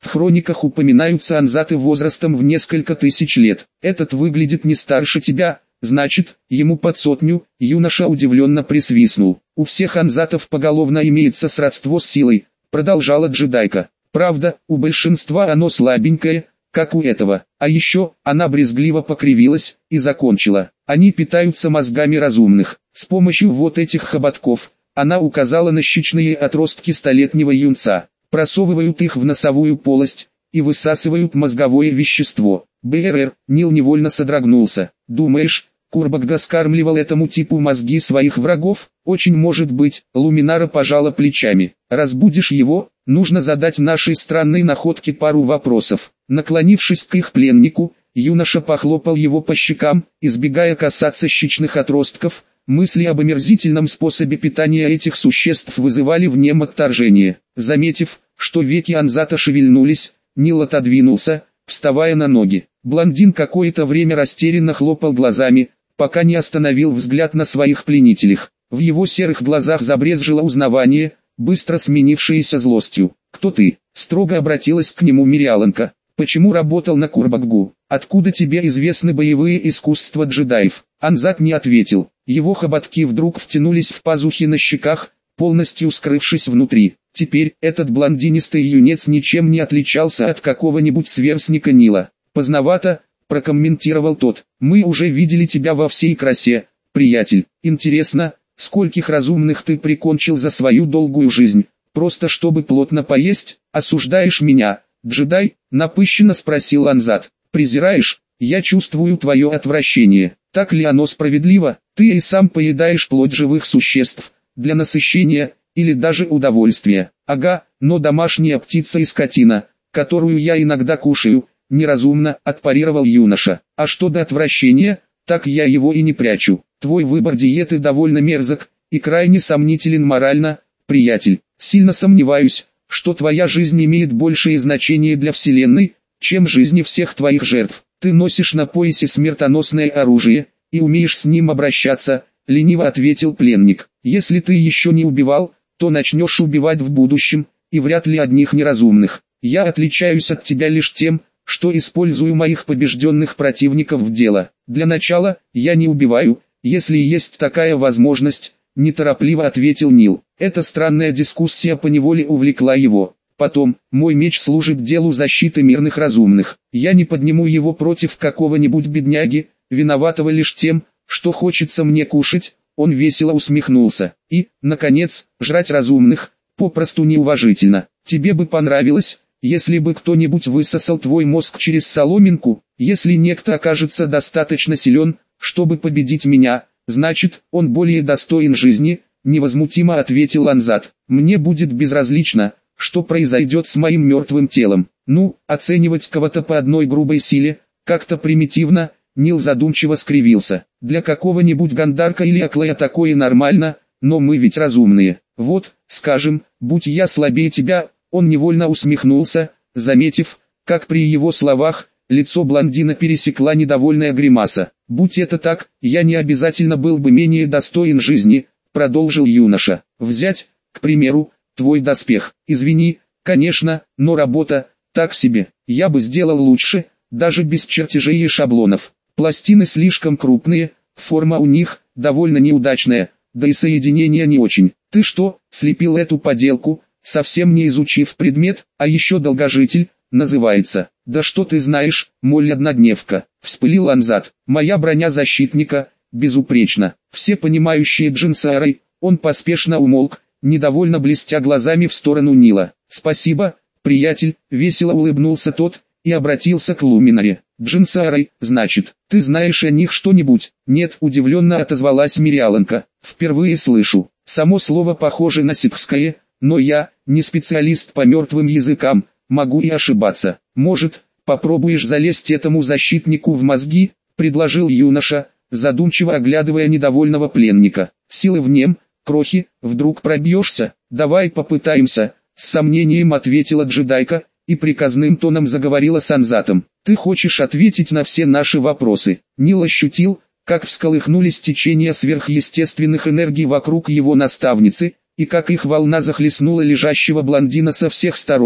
В хрониках упоминаются анзаты возрастом в несколько тысяч лет. Этот выглядит не старше тебя, значит, ему под 100, юноша удивленно присвистнул. У всех анзатов поголовно имеется сродство с силой, продолжала джедайка. Правда, у большинства оно слабенькое, как у этого. А еще, она брезгливо покривилась и закончила. Они питаются мозгами разумных. С помощью вот этих хоботков, она указала на щечные отростки столетнего юнца, просовывают их в носовую полость и высасывают мозговое вещество. БРР, Нил невольно содрогнулся. Думаешь, Курбагда скармливал этому типу мозги своих врагов? Очень может быть. Луминара пожала плечами. Разбудишь его, нужно задать нашей странной находке пару вопросов. Наклонившись к их пленнику, юноша похлопал его по щекам, избегая касаться щечных отростков. Мысли об омерзительном способе питания этих существ вызывали в нем отторжение. Заметив, что веки анзата шевельнулись, Нил отодвинулся, вставая на ноги. Блондин какое-то время растерянно хлопал глазами, пока не остановил взгляд на своих пленителях. В его серых глазах забрезжило узнавание, быстро сменившееся злостью. «Кто ты?» — строго обратилась к нему Мириаланка. «Почему работал на Курбаггу? Откуда тебе известны боевые искусства джедаев?» Анзат не ответил. Его хоботки вдруг втянулись в пазухи на щеках, полностью скрывшись внутри. Теперь этот блондинистый юнец ничем не отличался от какого-нибудь сверстника Нила. «Поздновато», — прокомментировал тот. «Мы уже видели тебя во всей красе, приятель. Интересно, скольких разумных ты прикончил за свою долгую жизнь? Просто чтобы плотно поесть? Осуждаешь меня, джедай?» — напыщенно спросил Анзат. «Презираешь? Я чувствую твое отвращение. Так ли оно справедливо? Ты и сам поедаешь плоть живых существ, для насыщения, или даже удовольствия. Ага, но домашняя птица и скотина, которую я иногда кушаю, неразумно», — отпарировал юноша. «А что до отвращения, так я его и не прячу. Твой выбор диеты довольно мерзок и крайне сомнителен морально, приятель. Сильно сомневаюсь, что твоя жизнь имеет большее значение для Вселенной, чем жизни всех твоих жертв. Ты носишь на поясе смертоносное оружие и умеешь с ним обращаться», — лениво ответил пленник. «Если ты еще не убивал, то начнешь убивать в будущем, и вряд ли одних неразумных. Я отличаюсь от тебя лишь тем, что использую моих побежденных противников в дело. Для начала, я не убиваю, если есть такая возможность», — неторопливо ответил Нил. Эта странная дискуссия поневоле увлекла его. «Потом, мой меч служит делу защиты мирных разумных. Я не подниму его против какого-нибудь бедняги, виноватого лишь тем, что хочется мне кушать». Он весело усмехнулся. «И, наконец, жрать разумных, попросту неуважительно. Тебе бы понравилось, если бы кто-нибудь высосал твой мозг через соломинку? Если некто окажется достаточно силен, чтобы победить меня, значит, он более достоин жизни», — невозмутимо ответил Анзат. «Мне будет безразлично, что произойдет с моим мертвым телом. Ну, оценивать кого-то по одной грубой силе, как-то примитивно». Нил задумчиво скривился. «Для какого-нибудь Гандарка или Аклая такое нормально, но мы ведь разумные. Вот, скажем, будь я слабее тебя». Он невольно усмехнулся, заметив, как при его словах, лицо блондина пересекла недовольная гримаса. «Будь это так, я не обязательно был бы менее достоин жизни», — продолжил юноша. «Взять, к примеру, твой доспех. Извини, конечно, но работа, так себе. Я бы сделал лучше, даже без чертежей и шаблонов. Пластины слишком крупные, форма у них довольно неудачная, да и соединение не очень. Ты что, слепил эту поделку, совсем не изучив предмет, а еще долгожитель, называется?» «Да что ты знаешь, моль-однодневка», — вспылил Анзат. «Моя броня защитника, безупречна». Все понимающие Джинсарой, он поспешно умолк, недовольно блестя глазами в сторону Нила. «Спасибо, приятель», — весело улыбнулся тот, и обратился к Луминаре. «Джинсарой, значит, ты знаешь о них что-нибудь?» «Нет», — удивленно отозвалась Мириаланка. «Впервые слышу. Само слово похоже на ситхское, но я, не специалист по мертвым языкам, могу и ошибаться. Может, попробуешь залезть этому защитнику в мозги?» — предложил юноша, задумчиво оглядывая недовольного пленника. «Силы в нем, крохи, вдруг пробьешься? Давай попытаемся», — с сомнением ответила джедайка, и приказным тоном заговорила с Анзатом. «Ты хочешь ответить на все наши вопросы?» Нил ощутил, как всколыхнулись течения сверхъестественных энергий вокруг его наставницы, и как их волна захлестнула лежащего блондина со всех сторон.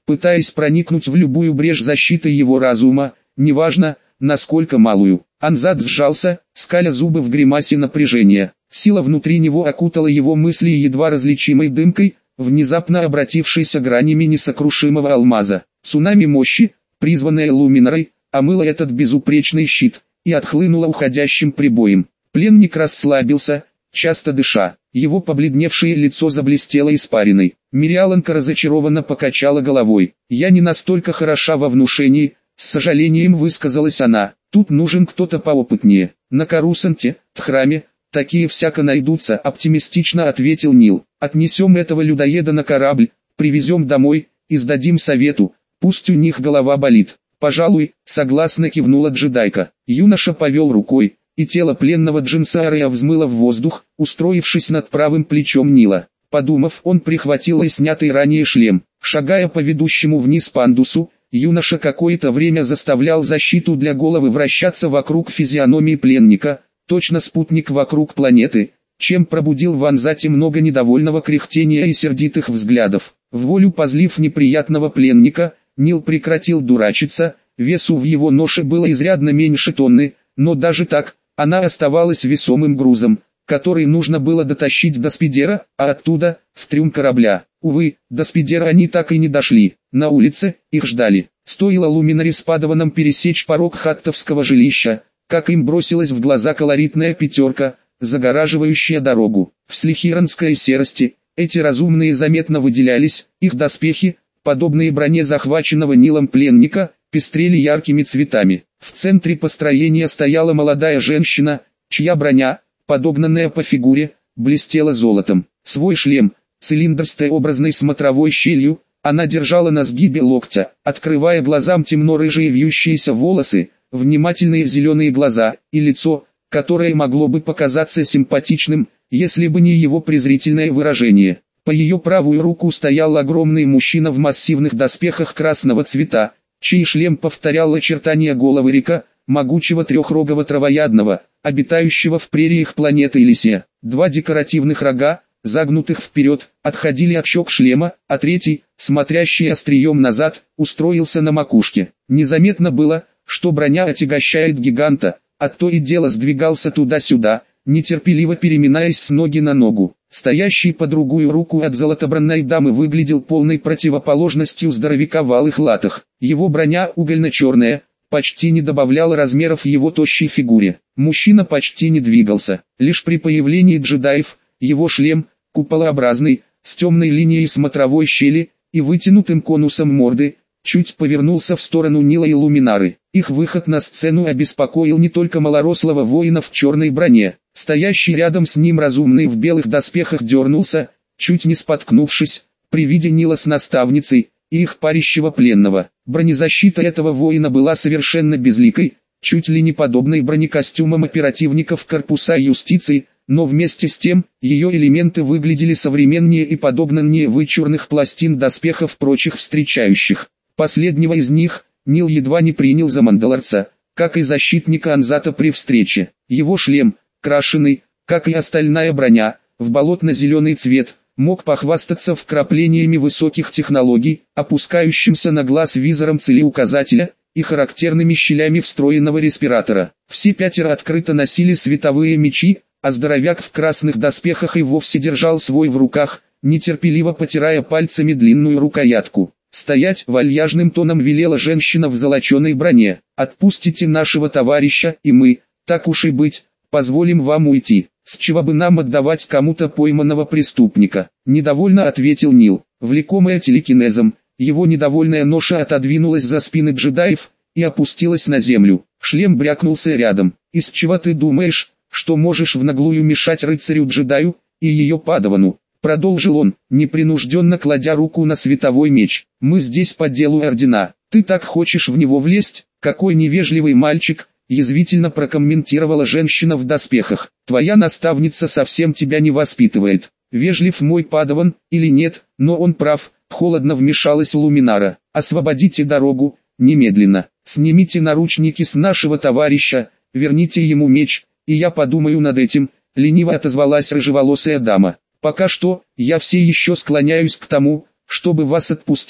пытаясь проникнуть в любую брешь защиты его разума, неважно, насколько малую. Анзат сжался, скаля зубы в гримасе напряжения. Сила внутри него окутала его мысли едва различимой дымкой, внезапно обратившейся гранями несокрушимого алмаза. Цунами мощи, призванное Луминарой, омыло этот безупречный щит и отхлынуло уходящим прибоем. Пленник расслабился, часто дыша. Его побледневшее лицо заблестело испариной. Мириаланка разочарованно покачала головой. «Я не настолько хороша во внушении», — с сожалением высказалась она. «Тут нужен кто-то поопытнее. На Карусанте, в храме, такие всяко найдутся», — оптимистично ответил Нил. «Отнесем этого людоеда на корабль, привезем домой и сдадим совету, пусть у них голова болит». «Пожалуй», — согласно кивнула джедайка. Юноша повел рукой, и тело пленного Джинсария взмыло в воздух, устроившись над правым плечом Нила. Подумав, он прихватил и снятый ранее шлем. Шагая по ведущему вниз пандусу, юноша какое-то время заставлял защиту для головы вращаться вокруг физиономии пленника, точно спутник вокруг планеты, чем пробудил в Анзате много недовольного кряхтения и сердитых взглядов. В волю позлив неприятного пленника, Нил прекратил дурачиться, весу в его ноше было изрядно меньше тонны, но даже так, она оставалась весомым грузом, который нужно было дотащить до спидера, а оттуда, в трюм корабля. Увы, до спидера они так и не дошли. На улице их ждали. Стоило Луминаре с Падаваном пересечь порог хаттовского жилища, как им бросилась в глаза колоритная пятерка, загораживающая дорогу. В слихиранской серости эти разумные заметно выделялись, их доспехи, подобные броне захваченного Нилом пленника, пестрели яркими цветами. В центре построения стояла молодая женщина, чья броня, подогнанная по фигуре, блестела золотом. Свой шлем, цилиндр с Т-образной смотровой щелью, она держала на сгибе локтя, открывая глазам темно-рыжие вьющиеся волосы, внимательные зеленые глаза и лицо, которое могло бы показаться симпатичным, если бы не его презрительное выражение. По ее правую руку стоял огромный мужчина в массивных доспехах красного цвета, чей шлем повторял очертания головы Рика, могучего трехрогого травоядного, обитающего в прериях планеты Элисия. Два декоративных рога, загнутых вперед, отходили от щек шлема, а третий, смотрящий острием назад, устроился на макушке. Незаметно было, что броня отягощает гиганта, а то и дело сдвигался туда-сюда, нетерпеливо переминаясь с ноги на ногу. Стоящий по другую руку от золотобранной дамы выглядел полной противоположностью здоровяка в алых латах. Его броня угольно-черная, почти не добавляла размеров его тощей фигуре. Мужчина почти не двигался. Лишь при появлении джедаев, его шлем, куполообразный, с темной линией смотровой щели и вытянутым конусом морды, чуть повернулся в сторону Нила и Луминары. Их выход на сцену обеспокоил не только малорослого воина в черной броне. Стоящий рядом с ним разумный в белых доспехах дернулся, чуть не споткнувшись, при виде Нила с наставницей и их парящего пленного. Бронезащита этого воина была совершенно безликой, чуть ли не подобной бронекостюмам оперативников корпуса юстиции, но вместе с тем, ее элементы выглядели современнее и подобнее вычурных пластин доспехов прочих встречающих. Последнего из них Нил едва не принял за мандалорца, как и защитника Анзата при встрече. Его шлем, крашеный, как и остальная броня, в болотно-зеленый цвет, мог похвастаться вкраплениями высоких технологий, опускающимся на глаз визором целеуказателя и характерными щелями встроенного респиратора. Все пятеро открыто носили световые мечи, а здоровяк в красных доспехах и вовсе держал свой в руках, нетерпеливо потирая пальцами длинную рукоятку. «Стоять!» — вальяжным тоном велела женщина в золоченой броне. «Отпустите нашего товарища, и мы, так уж и быть, позволим вам уйти. С чего бы нам отдавать кому-то пойманного преступника?» Недовольно ответил Нил. Влекомая телекинезом, его недовольная ноша отодвинулась за спины джедаев и опустилась на землю. Шлем брякнулся рядом. «Из чего ты думаешь, что можешь в наглую мешать рыцарю-джедаю и ее падавану?» Продолжил он, непринужденно кладя руку на световой меч. «Мы здесь по делу ордена. Ты так хочешь в него влезть? Какой невежливый мальчик!» Язвительно прокомментировала женщина в доспехах. «Твоя наставница совсем тебя не воспитывает. Вежлив мой падаван или нет, но он прав», — холодно вмешалась Луминара. «Освободите дорогу, немедленно. Снимите наручники с нашего товарища, верните ему меч, и я подумаю над этим», — лениво отозвалась рыжеволосая дама. «Пока что, я все еще склоняюсь к тому, чтобы вас отпустить»,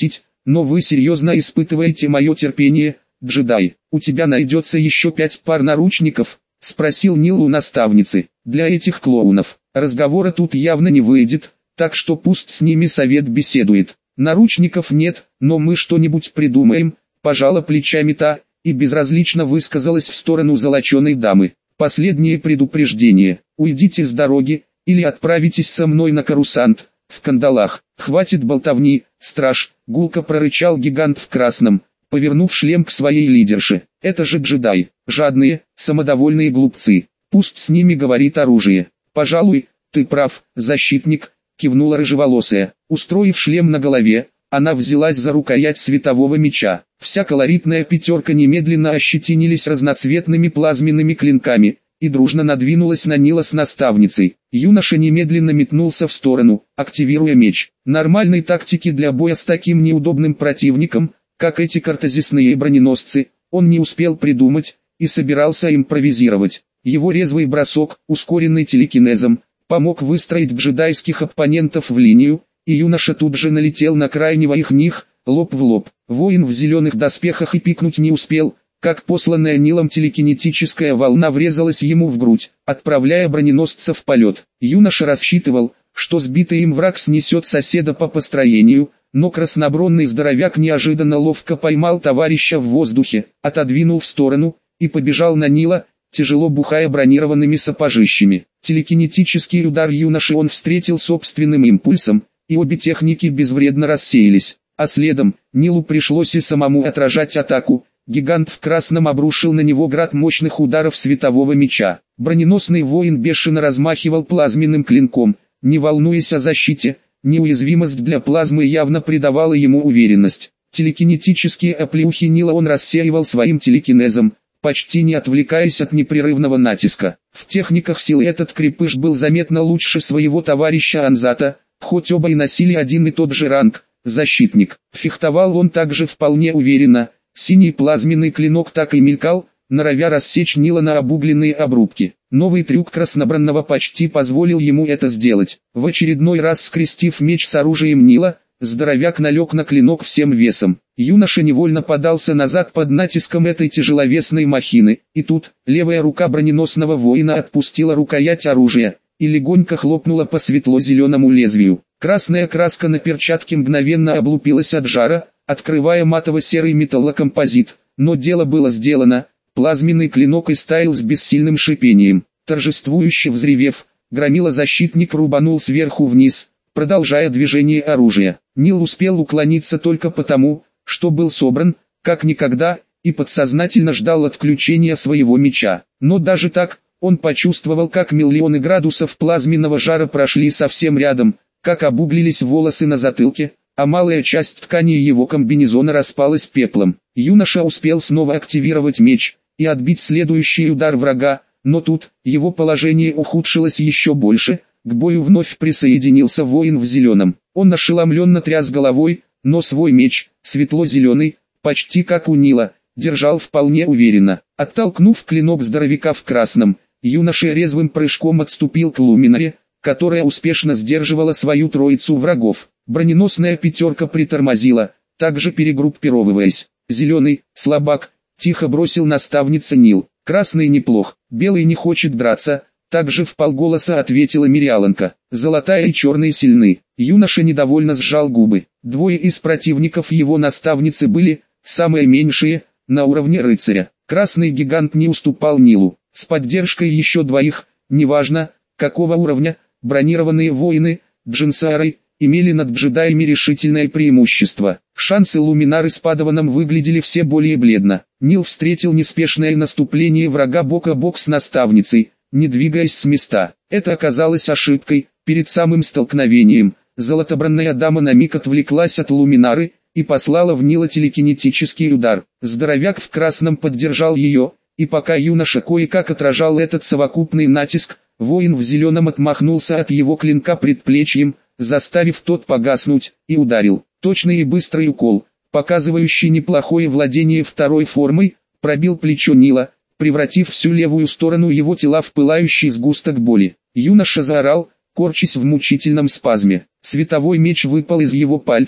но вы серьезно испытываете мое терпение, джедай. У тебя найдется еще 5 пар наручников? Спросил Нил у наставницы. Для этих клоунов разговора тут явно не выйдет, так что пусть с ними совет беседует. Наручников нет, но мы что-нибудь придумаем, пожала плечами та, и безразлично высказалась в сторону золоченой дамы. Последнее предупреждение: уйдите с дороги, или отправитесь со мной на карусант, в кандалах. Хватит болтовни, страж, гулко прорычал гигант в красном, повернув шлем к своей лидерше. Это же джедай, жадные, самодовольные глупцы. Пусть с ними говорит оружие. Пожалуй, ты прав, защитник, кивнула рыжеволосая. Устроив шлем на голове, она взялась за рукоять светового меча. Вся колоритная пятерка немедленно ощетинились разноцветными плазменными клинками, и дружно надвинулась на Нила с наставницей. Юноша немедленно метнулся в сторону, активируя меч. Нормальной тактики для боя с таким неудобным противником, как эти картезисные броненосцы, он не успел придумать, и собирался импровизировать. Его резвый бросок, ускоренный телекинезом, помог выстроить джедайских оппонентов в линию, и юноша тут же налетел на крайнего их них, лоб в лоб. Воин в зеленых доспехах и пикнуть не успел, как посланная Нилом телекинетическая волна врезалась ему в грудь, отправляя броненосца в полет. Юноша рассчитывал, что сбитый им враг снесет соседа по построению, но краснобронный здоровяк неожиданно ловко поймал товарища в воздухе, отодвинул в сторону, и побежал на Нила, тяжело бухая бронированными сапожищами. Телекинетический удар юноши он встретил собственным импульсом, и обе техники безвредно рассеялись, а следом Нилу пришлось и самому отражать атаку. Гигант в красном обрушил на него град мощных ударов светового меча. Броненосный воин бешено размахивал плазменным клинком, не волнуясь о защите. Неуязвимость для плазмы явно придавала ему уверенность. Телекинетические оплеухи Нила он рассеивал своим телекинезом, почти не отвлекаясь от непрерывного натиска. В техниках силы этот крепыш был заметно лучше своего товарища Анзата, хоть оба и носили один и тот же ранг – защитник. Фехтовал он также вполне уверенно. Синий плазменный клинок так и мелькал, норовя рассечь Нила на обугленные обрубки. Новый трюк краснобранного почти позволил ему это сделать. В очередной раз скрестив меч с оружием Нила, здоровяк налег на клинок всем весом. Юноша невольно подался назад под натиском этой тяжеловесной махины, и тут левая рука броненосного воина отпустила рукоять оружия и легонько хлопнула по светло-зеленому лезвию. Красная краска на перчатке мгновенно облупилась от жара, открывая матово-серый металлокомпозит, но дело было сделано. Плазменный клинок истаял с бессильным шипением. Торжествующе взревев, громила-защитник рубанул сверху вниз, продолжая движение оружия. Нил успел уклониться только потому, что был собран, как никогда, и подсознательно ждал отключения своего меча. Но даже так, он почувствовал, как миллионы градусов плазменного жара прошли совсем рядом, как обуглились волосы на затылке, а малая часть ткани его комбинезона распалась пеплом. Юноша успел снова активировать меч и отбить следующий удар врага, но тут его положение ухудшилось еще больше. К бою вновь присоединился воин в зеленом. Он ошеломленно тряс головой, но свой меч, светло-зеленый, почти как у Нила, держал вполне уверенно. Оттолкнув клинок здоровяка в красном, юноша резвым прыжком отступил к Луминаре, которая успешно сдерживала свою троицу врагов. Броненосная пятерка притормозила, также перегруппировываясь. Зеленый, слабак, тихо бросил наставница Нил. Красный неплох, белый не хочет драться, также вполголоса ответила Мириаланка. Золотая и черный сильны. Юноша недовольно сжал губы. Двое из противников его наставницы были, самые меньшие, на уровне рыцаря. Красный гигант не уступал Нилу. С поддержкой еще двоих, неважно, какого уровня, бронированные воины, Джинсары, имели над джедаями решительное преимущество. Шансы Луминары с Падаваном выглядели все более бледно. Нил встретил неспешное наступление врага бок о бок с наставницей, не двигаясь с места. Это оказалось ошибкой. Перед самым столкновением, золотобранная дама на миг отвлеклась от Луминары и послала в Нила телекинетический удар. Здоровяк в красном поддержал ее, и пока юноша кое-как отражал этот совокупный натиск, воин в зеленом отмахнулся от его клинка предплечьем, заставив тот погаснуть, и ударил. Точный и быстрый укол, показывающий неплохое владение второй формой, пробил плечо Нила, превратив всю левую сторону его тела в пылающий сгусток боли. Юноша заорал, корчась в мучительном спазме. Световой меч выпал из его пальцев,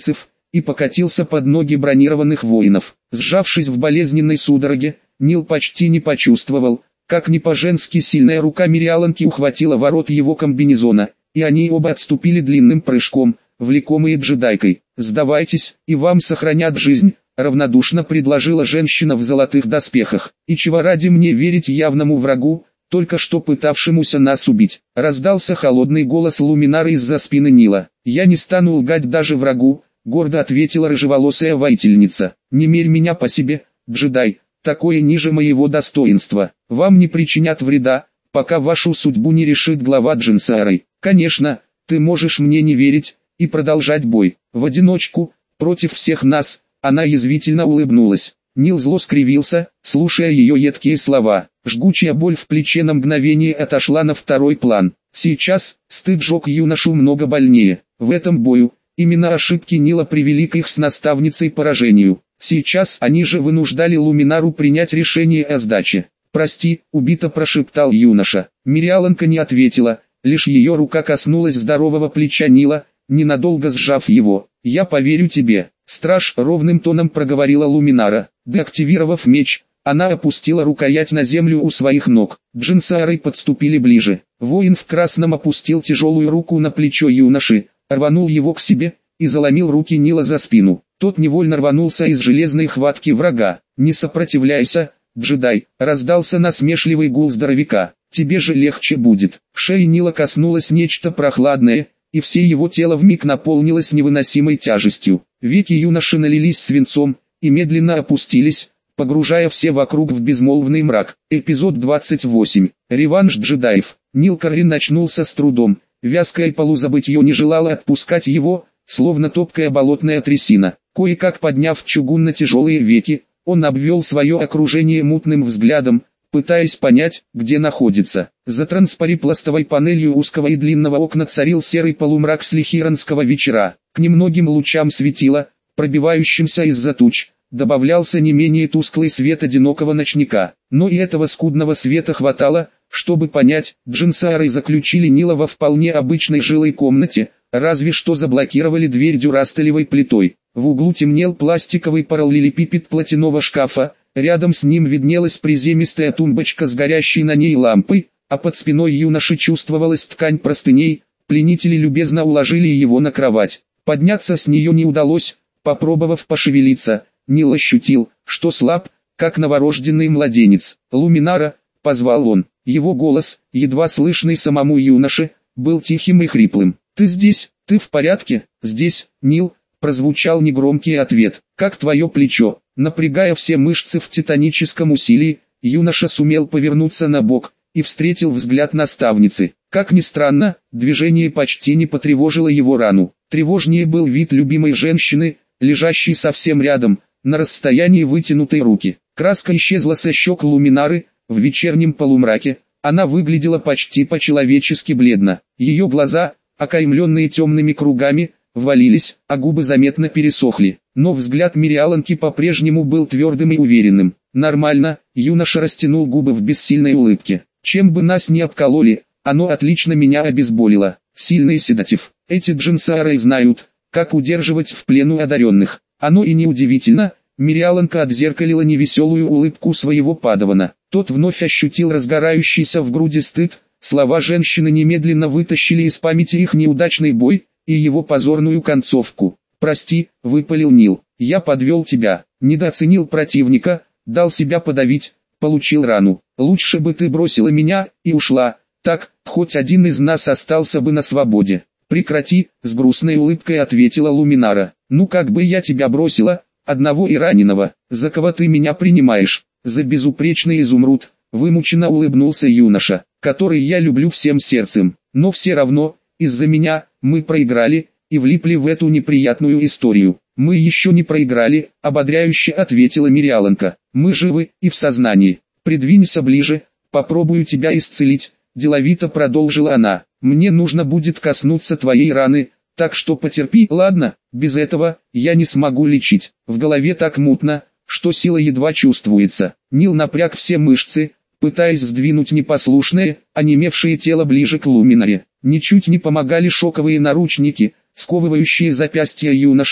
и покатился под ноги бронированных воинов. Сжавшись в болезненной судороге, Нил почти не почувствовал, как не по-женски сильная рука Мириаланки ухватила ворот его комбинезона, и они оба отступили длинным прыжком, влекомые джедайкой. «Сдавайтесь, и вам сохранят жизнь», — равнодушно предложила женщина в золотых доспехах. «И чего ради мне верить явному врагу, только что пытавшемуся нас убить?» Раздался холодный голос Луминара из-за спины Нила. «Я не стану лгать даже врагу», — гордо ответила рыжеволосая воительница. «Не мерь меня по себе, джедай, такое ниже моего достоинства. Вам не причинят вреда, пока вашу судьбу не решит глава Джинсарой. Конечно, ты можешь мне не верить и продолжать бой. В одиночку, против всех нас». Она язвительно улыбнулась. Нил зло скривился, слушая ее едкие слова. Жгучая боль в плече на мгновение отошла на второй план. Сейчас, стыд жег юношу много больнее. В этом бою, именно ошибки Нила привели к их с наставницей поражению. Сейчас они же вынуждали Луминару принять решение о сдаче. «Прости», — убито прошептал юноша. Мириаланка не ответила, лишь ее рука коснулась здорового плеча Нила, ненадолго сжав его. «Я поверю тебе». Страж ровным тоном проговорила Луминара. Деактивировав меч, она опустила рукоять на землю у своих ног. Джинсары подступили ближе. Воин в красном опустил тяжелую руку на плечо юноши, рванул его к себе и заломил руки Нила за спину. Тот невольно рванулся из железной хватки врага. «Не сопротивляйся, джедай», — раздался насмешливый гул здоровяка. «Тебе же легче будет». К шее Нила коснулось нечто прохладное, и все его тело вмиг наполнилось невыносимой тяжестью. Веки юноши налились свинцом и медленно опустились, погружая все вокруг в безмолвный мрак. Эпизод 28. Реванш джедаев. Нил Каррин очнулся с трудом. Вязкое полузабытье не желало отпускать его, словно топкая болотная трясина. Кое-как подняв чугунно-тяжелые веки, он обвел свое окружение мутным взглядом, пытаясь понять, где находится. За транспарипластовой панелью узкого и длинного окна царил серый полумрак слихиранского вечера. К немногим лучам светила, пробивающимся из-за туч, добавлялся не менее тусклый свет одинокого ночника. Но и этого скудного света хватало, чтобы понять, Джинсары заключили Нила во вполне обычной жилой комнате, разве что заблокировали дверь дюрастелевой плитой. В углу темнел пластиковый параллелепипед платяного шкафа, рядом с ним виднелась приземистая тумбочка с горящей на ней лампой, а под спиной юноши чувствовалась ткань простыней. Пленители любезно уложили его на кровать. Подняться с нее не удалось, попробовав пошевелиться, Нил ощутил, что слаб, как новорожденный младенец. «Луминара», — позвал он. Его голос, едва слышный самому юноше, был тихим и хриплым. «Ты здесь? Ты в порядке?» «Здесь, Нил», — прозвучал негромкий ответ. «Как твое плечо?» Напрягая все мышцы в титаническом усилии, юноша сумел повернуться на бок и встретил взгляд наставницы. Как ни странно, движение почти не потревожило его рану. Тревожнее был вид любимой женщины, лежащей совсем рядом, на расстоянии вытянутой руки. Краска исчезла со щек Луминары, в вечернем полумраке, она выглядела почти по-человечески бледно. Ее глаза, окаймленные темными кругами, ввалились, а губы заметно пересохли. Но взгляд Мириаланки по-прежнему был твердым и уверенным. «Нормально», — юноша растянул губы в бессильной улыбке. «Чем бы нас ни обкололи, оно отлично меня обезболило. Сильный седатив. Эти джинсары знают, как удерживать в плену одаренных. Оно и неудивительно». Мириаланка отзеркалила невеселую улыбку своего падавана. Тот вновь ощутил разгорающийся в груди стыд. Слова женщины немедленно вытащили из памяти их неудачный бой и его позорную концовку. «Прости», — выпалил Нил, — «я подвел тебя, недооценил противника, дал себя подавить, получил рану. Лучше бы ты бросила меня и ушла, так, хоть один из нас остался бы на свободе». «Прекрати», — с грустной улыбкой ответила Луминара. «Ну как бы я тебя бросила, одного и раненого, за кого ты меня принимаешь?» «За безупречный изумруд», — вымученно улыбнулся юноша, «который я люблю всем сердцем, но все равно, из-за меня, мы проиграли, и влипли в эту неприятную историю». «Мы еще не проиграли», — ободряюще ответила Мириаланка. «Мы живы и в сознании. Придвинься ближе, попробую тебя исцелить», — деловито продолжила она. «Мне нужно будет коснуться твоей раны, так что потерпи». «Ладно, без этого я не смогу лечить». В голове так мутно, что сила едва чувствуется. Нил напряг все мышцы, пытаясь сдвинуть непослушное, онемевшее тело ближе к Луминаре. Ничуть не помогали шоковые наручники, сковывающие запястья юноши.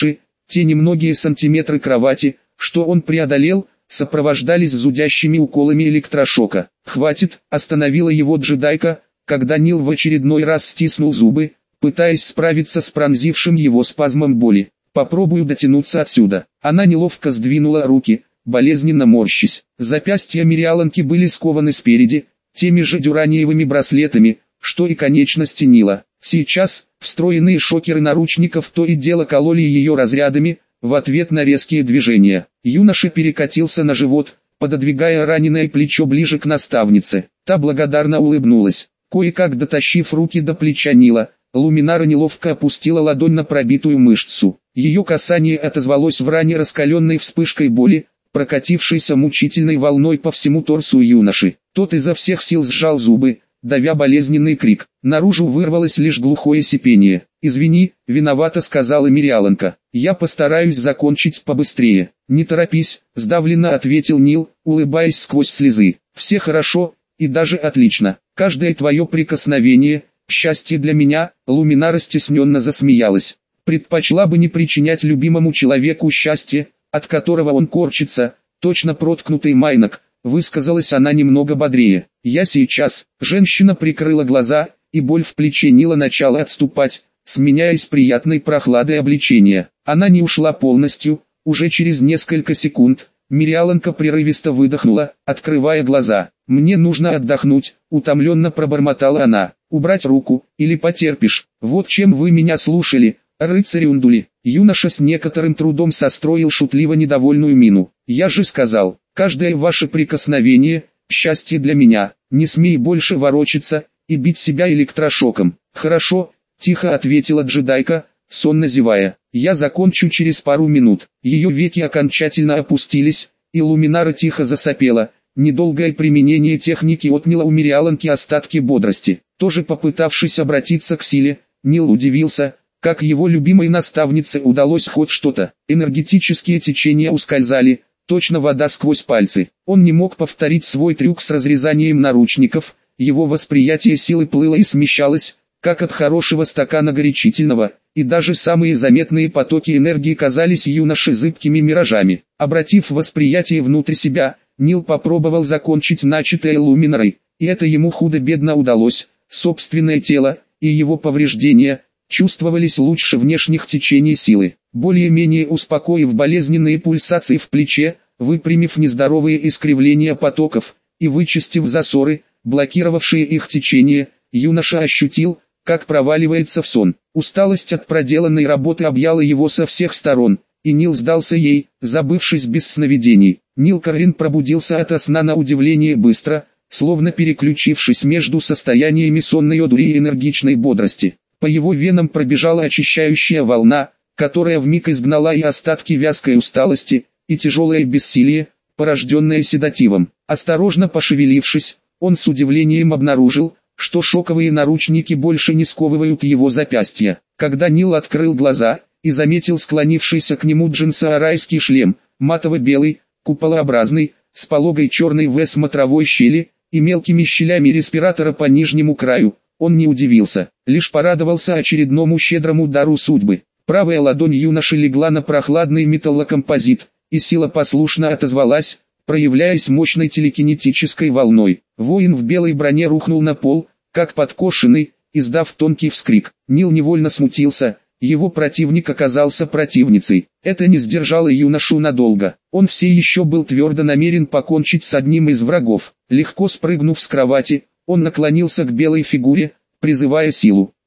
Те немногие сантиметры кровати, что он преодолел, сопровождались зудящими уколами электрошока. «Хватит!» – остановила его джедайка, когда Нил в очередной раз стиснул зубы, пытаясь справиться с пронзившим его спазмом боли. «Попробую дотянуться отсюда». Она неловко сдвинула руки, болезненно морщись. Запястья Мириаланки были скованы спереди, теми же дюраниевыми браслетами, что и конечности Нила. Сейчас, встроенные шокеры наручников то и дело кололи ее разрядами, в ответ на резкие движения. Юноша перекатился на живот, пододвигая раненое плечо ближе к наставнице. Та благодарно улыбнулась. Кое-как дотащив руки до плеча Нила, Луминара неловко опустила ладонь на пробитую мышцу. Ее касание отозвалось в ране раскаленной вспышкой боли, прокатившейся мучительной волной по всему торсу юноши. Тот изо всех сил сжал зубы, давя болезненный крик. Наружу вырвалось лишь глухое сипение. «Извини», — виновато сказала Мириаланка. «Я постараюсь закончить побыстрее». «Не торопись», — сдавленно ответил Нил, улыбаясь сквозь слезы. «Все хорошо, и даже отлично. Каждое твое прикосновение — счастье для меня». Луминара стесненно засмеялась. «Предпочла бы не причинять любимому человеку счастье, от которого он корчится, точно проткнутый майнок», — высказалась она немного бодрее. «Я сейчас». Женщина прикрыла глаза, и боль в плече Нила начала отступать, сменяясь приятной прохладой облегчения. Она не ушла полностью, уже через несколько секунд. Мириаланка прерывисто выдохнула, открывая глаза. «Мне нужно отдохнуть», — утомленно пробормотала она. «Убрать руку, или потерпишь. Вот чем вы меня слушали, рыцарь Ундули». Юноша с некоторым трудом состроил шутливо недовольную мину. «Я же сказал, каждое ваше прикосновение — счастье для меня. Не смей больше ворочаться и бить себя электрошоком». «Хорошо», — тихо ответила джедайка, сонно зевая. «Я закончу через пару минут». Ее веки окончательно опустились, и Луминара тихо засопела. Недолгое применение техники отняло у Мириаланки остатки бодрости. Тоже попытавшись обратиться к силе, Нил удивился, как его любимой наставнице удалось хоть что-то. Энергетические течения ускользали, точно вода сквозь пальцы. Он не мог повторить свой трюк с разрезанием наручников, его восприятие силы плыло и смещалось, как от хорошего стакана горячительного, и даже самые заметные потоки энергии казались юноше зыбкими миражами. Обратив восприятие внутрь себя, Нил попробовал закончить начатое Луминарой, и это ему худо-бедно удалось. Собственное тело и его повреждения чувствовались лучше внешних течений силы. Более-менее успокоив болезненные пульсации в плече, выпрямив нездоровые искривления потоков и вычистив засоры, блокировавшие их течение, юноша ощутил, как проваливается в сон. Усталость от проделанной работы объяла его со всех сторон, и Нил сдался ей, забывшись без сновидений. Нил Каррин пробудился ото сна на удивление быстро, словно переключившись между состояниями сонной одури и энергичной бодрости. По его венам пробежала очищающая волна, которая вмиг изгнала и остатки вязкой усталости, и тяжелое бессилие, порожденное седативом. Осторожно пошевелившись, он с удивлением обнаружил, что шоковые наручники больше не сковывают его запястья. Когда Нил открыл глаза и заметил склонившийся к нему джинсоарайский шлем, матово-белый, куполообразный, с пологой черной В-смотровой щели и мелкими щелями респиратора по нижнему краю, он не удивился, лишь порадовался очередному щедрому дару судьбы. Правая ладонь юноши легла на прохладный металлокомпозит, и сила послушно отозвалась, проявляясь мощной телекинетической волной. Воин в белой броне рухнул на пол, как подкошенный, издав тонкий вскрик. Нил невольно смутился, его противник оказался противницей. Это не сдержало юношу надолго. Он все еще был твердо намерен покончить с одним из врагов. Легко спрыгнув с кровати, он наклонился к белой фигуре, призывая силу.